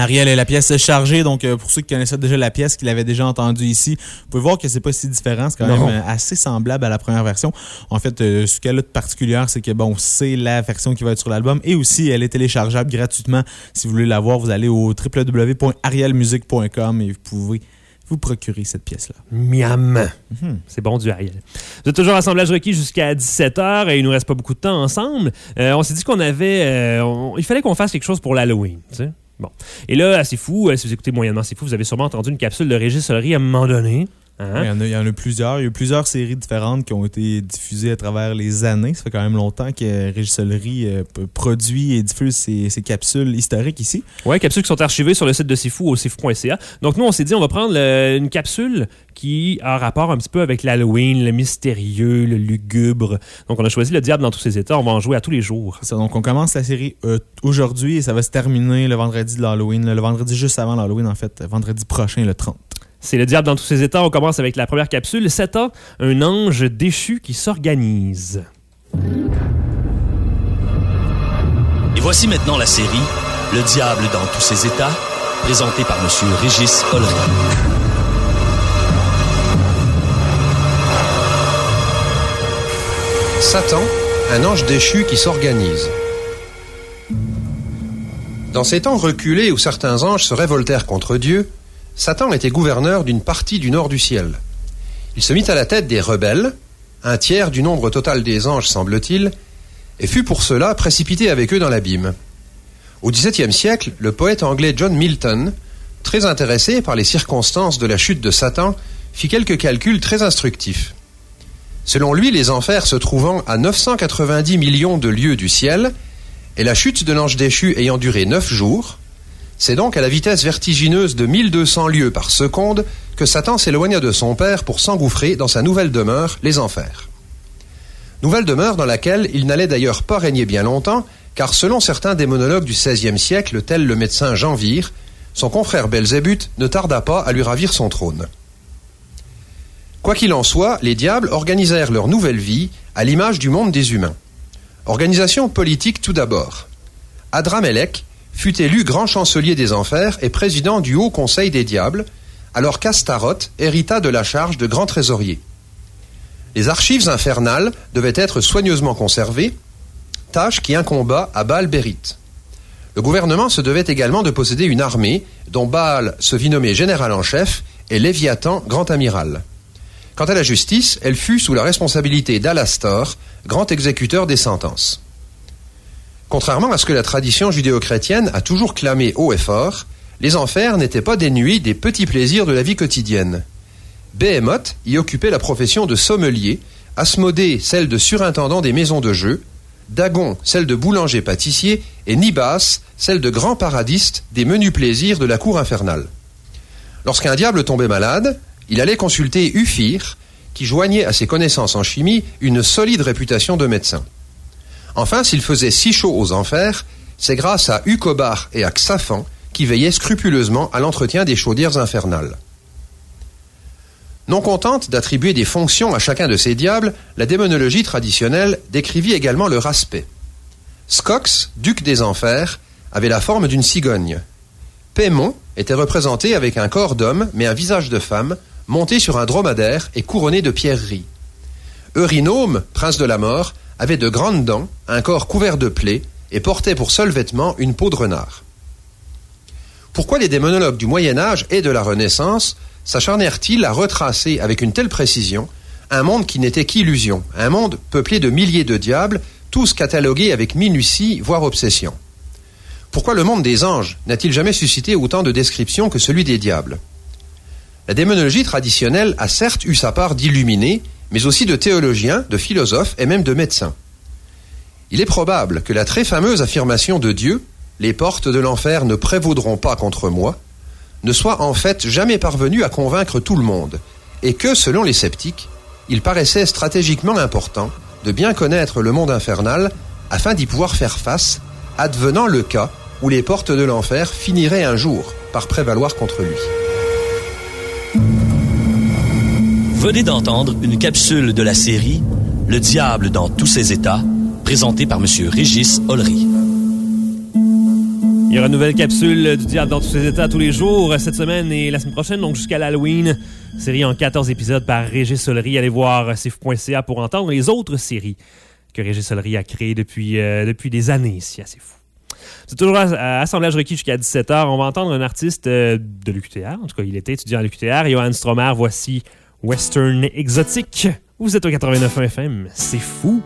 Ariel et la pièce chargée, donc pour ceux qui connaissaient déjà la pièce, qui l'avaient déjà entendue ici, vous pouvez voir que c'est pas si différent, c'est quand même assez semblable à la première version. En fait, ce qu'elle a de particulier, c'est que bon, c'est la version qui va être sur l'album et aussi elle est téléchargeable gratuitement. Si vous voulez la voir, vous allez au www.arielmusic.com et vous pouvez vous procurer cette pièce-là. Miam! C'est bon du Ariel. Vous êtes toujours Assemblage requis jusqu'à 17h et il nous reste pas beaucoup de temps ensemble. On s'est dit qu'on avait... il fallait qu'on fasse quelque chose pour l'Halloween, tu sais. Bon. Et là, C'est Fou, si vous écoutez moyennement C'est Fou, vous avez sûrement entendu une capsule de Régis Ollery à un moment donné. Hein? Il y en a plusieurs. Il y a eu plusieurs séries différentes qui ont été diffusées à travers les années. Ça fait quand même longtemps que Régis Ollery produit et diffuse ces capsules historiques ici. Oui, capsules qui sont archivées sur le site de C'est Fou au cfou.ca. Donc nous, on s'est dit, on va prendre une capsule qui a rapport un petit peu avec l'Halloween, le mystérieux, le lugubre. Donc on a choisi Le Diable dans tous ses états. On va en jouer à tous les jours. C'est ça, donc on commence la série aujourd'hui et ça va se terminer le vendredi de l'Halloween. Le vendredi juste avant l'Halloween, en fait. Vendredi prochain, le 30. C'est Le Diable dans tous ses états. On commence avec la première capsule. 7 ans, un ange déchu qui s'organise. Et voici maintenant la série Le Diable dans tous ses états, présentée par M. Régis Ollery. Satan, un ange déchu qui s'organise. Dans ces temps reculés où certains anges se révoltèrent contre Dieu, Satan était gouverneur d'une partie du nord du ciel. Il se mit à la tête des rebelles, un tiers du nombre total des anges semble-t-il, et fut pour cela précipité avec eux dans l'abîme. Au XVIIe siècle, le poète anglais John Milton, très intéressé par les circonstances de la chute de Satan, fit quelques calculs très instructifs. Selon lui, les enfers se trouvant à 990 millions de lieues du ciel, et la chute de l'ange déchu ayant duré 9 jours, c'est donc à la vitesse vertigineuse de 1200 lieues par seconde que Satan s'éloigna de son père pour s'engouffrer dans sa nouvelle demeure, les enfers. Nouvelle demeure dans laquelle il n'allait d'ailleurs pas régner bien longtemps, car selon certains démonologues du XVIe siècle, tel le médecin Jean Vire, son confrère Belzébuth ne tarda pas à lui ravir son trône. Quoi qu'il en soit, les diables organisèrent leur nouvelle vie à l'image du monde des humains. Organisation politique tout d'abord. Adramélec fut élu grand chancelier des enfers et président du Haut Conseil des diables, alors qu'Astaroth hérita de la charge de grand trésorier. Les archives infernales devaient être soigneusement conservées, tâche qui incomba à Baal-Bérite. Le gouvernement se devait également de posséder une armée, dont Baal se vit nommé général en chef et Léviathan grand amiral. Quant à la justice, elle fut sous la responsabilité d'Alastor, grand exécuteur des sentences. Contrairement à ce que la tradition judéo-chrétienne a toujours clamé haut et fort, les enfers n'étaient pas dénués des petits plaisirs de la vie quotidienne. Béhémoth y occupait la profession de sommelier, Asmodée celle de surintendant des maisons de jeu, Dagon celle de boulanger-pâtissier et Nibas celle de grand paradiste des menus plaisirs de la cour infernale. Lorsqu'un diable tombait malade, il allait consulter Uphir, qui joignait à ses connaissances en chimie une solide réputation de médecin. Enfin, s'il faisait si chaud aux enfers, c'est grâce à Ucobar et à Xaphan qui veillaient scrupuleusement à l'entretien des chaudières infernales. Non contente d'attribuer des fonctions à chacun de ces diables, la démonologie traditionnelle décrivit également leur aspect. Scox, duc des enfers, avait la forme d'une cigogne. Paimon était représenté avec un corps d'homme mais un visage de femme, monté sur un dromadaire et couronné de pierreries. Eurynome, prince de la mort, avait de grandes dents, un corps couvert de plaies et portait pour seul vêtement une peau de renard. Pourquoi les démonologues du Moyen-Âge et de la Renaissance s'acharnèrent-ils à retracer avec une telle précision un monde qui n'était qu'illusion, un monde peuplé de milliers de diables, tous catalogués avec minutie, voire obsession? Pourquoi le monde des anges n'a-t-il jamais suscité autant de descriptions que celui des diables? La démonologie traditionnelle a certes eu sa part d'illuminés, mais aussi de théologiens, de philosophes et même de médecins. Il est probable que la très fameuse affirmation de Dieu « Les portes de l'enfer ne prévaudront pas contre moi » ne soit en fait jamais parvenue à convaincre tout le monde, et que, selon les sceptiques, il paraissait stratégiquement important de bien connaître le monde infernal afin d'y pouvoir faire face, advenant le cas où les portes de l'enfer finiraient un jour par prévaloir contre lui. Venez d'entendre une capsule de la série Le Diable dans tous ses états, présentée par M. Régis Ollery. Il y aura une nouvelle capsule du Diable dans tous ses états tous les jours, cette semaine et la semaine prochaine, donc jusqu'à l'Halloween. Série en 14 épisodes par Régis Solery. Allez voir cfou.ca pour entendre les autres séries que Régis Solery a créées depuis des années ici à C'est Fou. C'est toujours à Assemblage requis jusqu'à 17h. On va entendre un artiste de l'UQTR. En tout cas, il était étudiant à l'UQTR. Johan Stromer, voici Western Exotique. Vous êtes au 89.1 FM. C'est fou.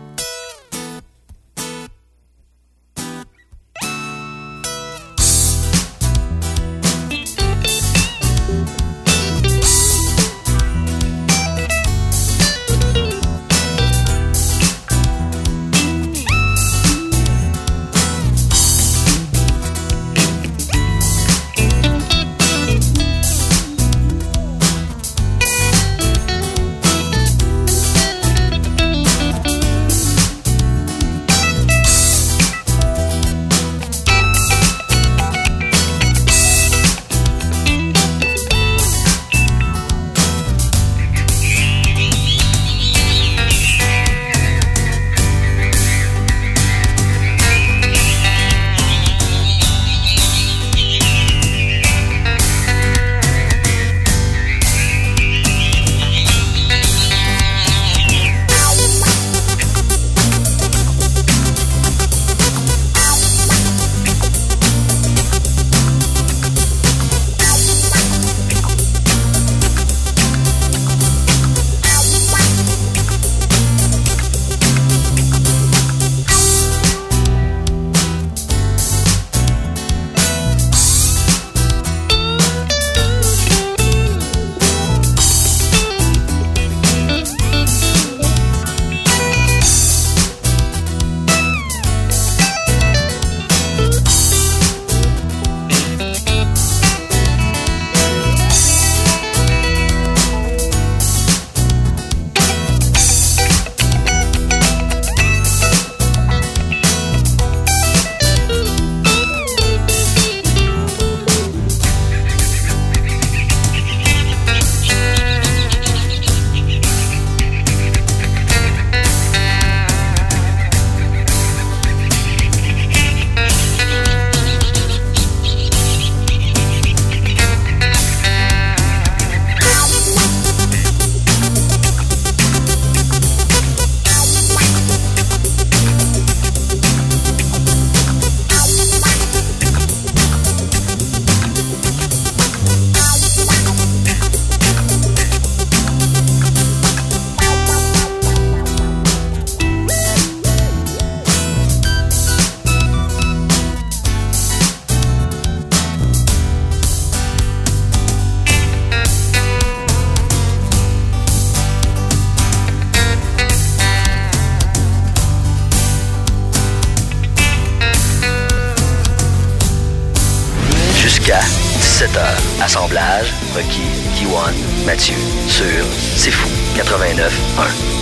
Jusqu'à 17h. Assemblage, Rocky, Kiwan, Mathieu, sur C'est Fou 89.1.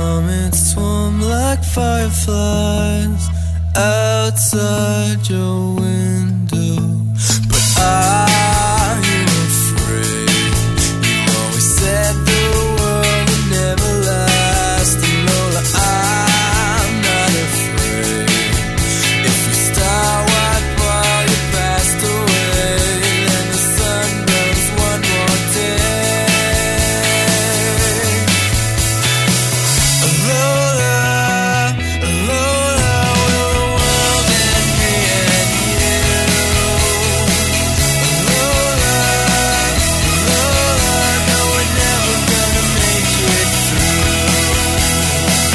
comets swarm like fireflies outside your window. But are you afraid? You always said the world would never last. And Lola, I'm not afraid. If we start white while you passed away, then the sun burns one more day. Lola, Lola, will the world end me and you? Lola, Lola, no, we're never gonna make it through.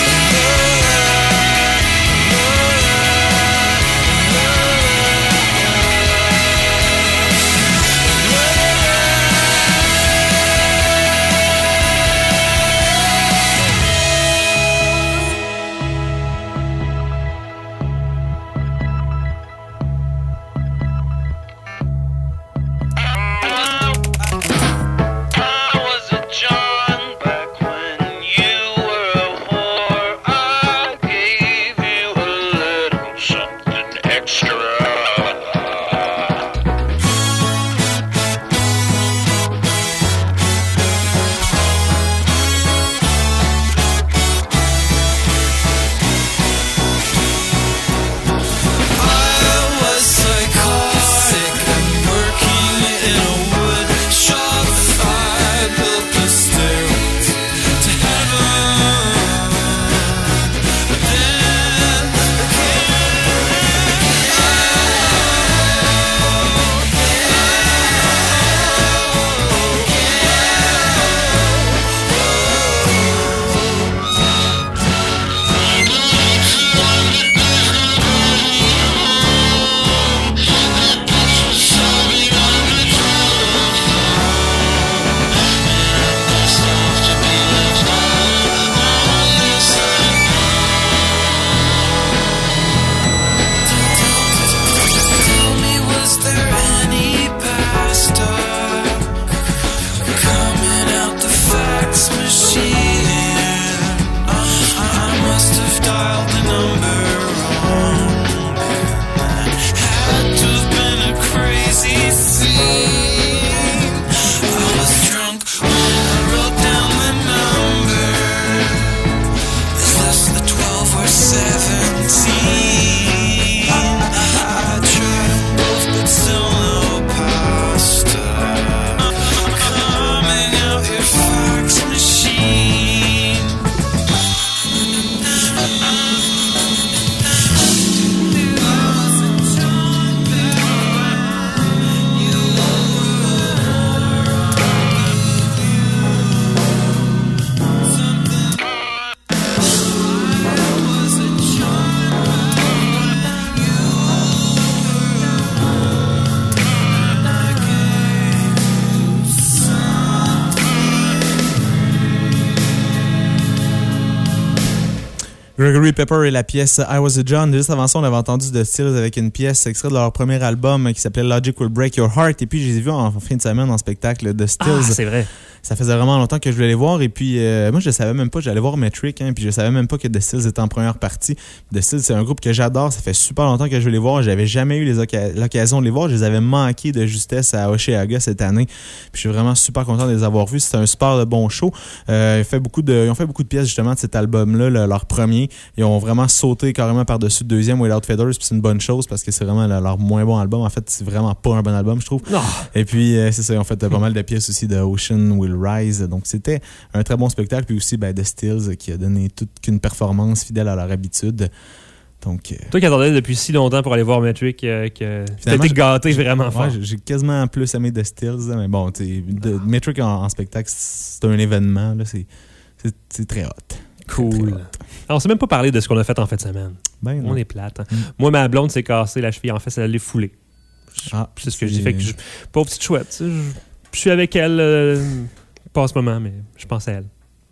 Gregory Pepper et la pièce I Was a John. Juste avant ça, on avait entendu The Stills avec une pièce extraite de leur premier album qui s'appelait Logic Will Break Your Heart. Et puis, je les ai vus en fin de semaine en spectacle The Stills. Ah, c'est vrai. Ça faisait vraiment longtemps que je voulais les voir. Et puis, moi, je ne savais même pas. J'allais voir Metric, puis je ne savais même pas que The Stills était en première partie. The Stills, c'est un groupe que j'adore. Ça fait super longtemps que je veux les voir. J'avais jamais eu l'occasion de les voir. Je les avais manqués de justesse à Osheaga cette année. Puis, je suis vraiment super content de les avoir vus. C'était un super bon show. Ils ont fait beaucoup de pièces, justement, de cet album-là, leur premier. Ils ont vraiment sauté carrément par-dessus le deuxième, Without Feathers. Puis, c'est une bonne chose parce que c'est vraiment leur moins bon album. En fait, c'est vraiment pas un bon album, je trouve. Non. Et puis, c'est ça. Ils ont fait pas mal de pièces aussi de Ocean Will Rise. Donc, c'était un très bon spectacle. Puis aussi, The Stills qui a donné toute une performance fidèle à leur habitude. Donc, toi qui attendais depuis si longtemps pour aller voir Metric, que t'as été gâté vraiment fort. Ouais, j'ai quasiment plus aimé The Stills. Mais bon, Metric en spectacle, c'est un événement. Là, c'est très hot. Cool. Très hot. Alors, on s'est même pas parlé de ce qu'on a fait en fin de semaine. Ben, on est plate. Hein. Moi, ma blonde s'est cassée la cheville. En fait, elle l'a foulée. C'est ce que j'ai fait. Pauvre petite chouette. Je suis avec elle pas en ce moment, mais je pense à elle.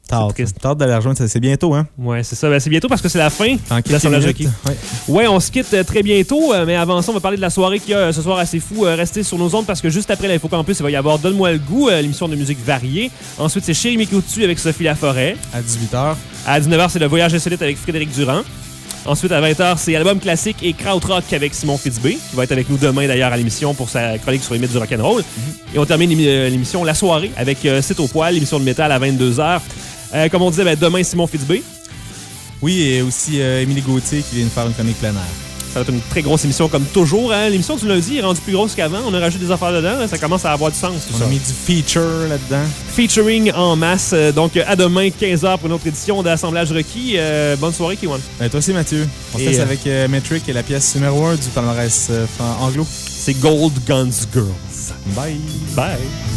T'as hâte d'aller rejoindre, c'est bientôt, hein? Ouais, c'est ça. Ben, c'est bientôt parce que c'est la fin de l'assemblage requis. Ouais. Ouais, on se quitte très bientôt, mais avant ça, on va parler de la soirée qu'il y a ce soir assez fou. Restez sur nos ondes parce que juste après l'Info Campus, il va y avoir Donne-moi le goût, l'émission de musique variée. Ensuite, c'est Chérie Mikutu avec Sophie Laforêt. À 18h. À 19h, c'est le Voyage insolite avec Frédéric Durand. Ensuite, à 20h, c'est Album classique et Krautrock avec Simon Fitzbé, qui va être avec nous demain d'ailleurs à l'émission pour sa chronique sur les mythes du rock'n'roll. Et on termine l'émission La Soirée avec C'est au poil, l'émission de métal à 22h. Comme on disait, demain, Simon Fitzbé. Oui, et aussi Émilie Gauthier qui vient de faire une chronique plein air. Ça va être une très grosse émission comme toujours. Hein? L'émission du lundi est rendue plus grosse qu'avant. On a rajouté des affaires dedans. Hein? Ça commence à avoir du sens. On a mis du feature là-dedans. Featuring en masse. Donc, à demain, 15h pour une autre édition d'Assemblage requis. Bonne soirée, Kiwan. Toi aussi, Mathieu. On se laisse avec Metric et la pièce numéro 1 du palmarès anglo. C'est Gold Guns Girls. Bye. Bye.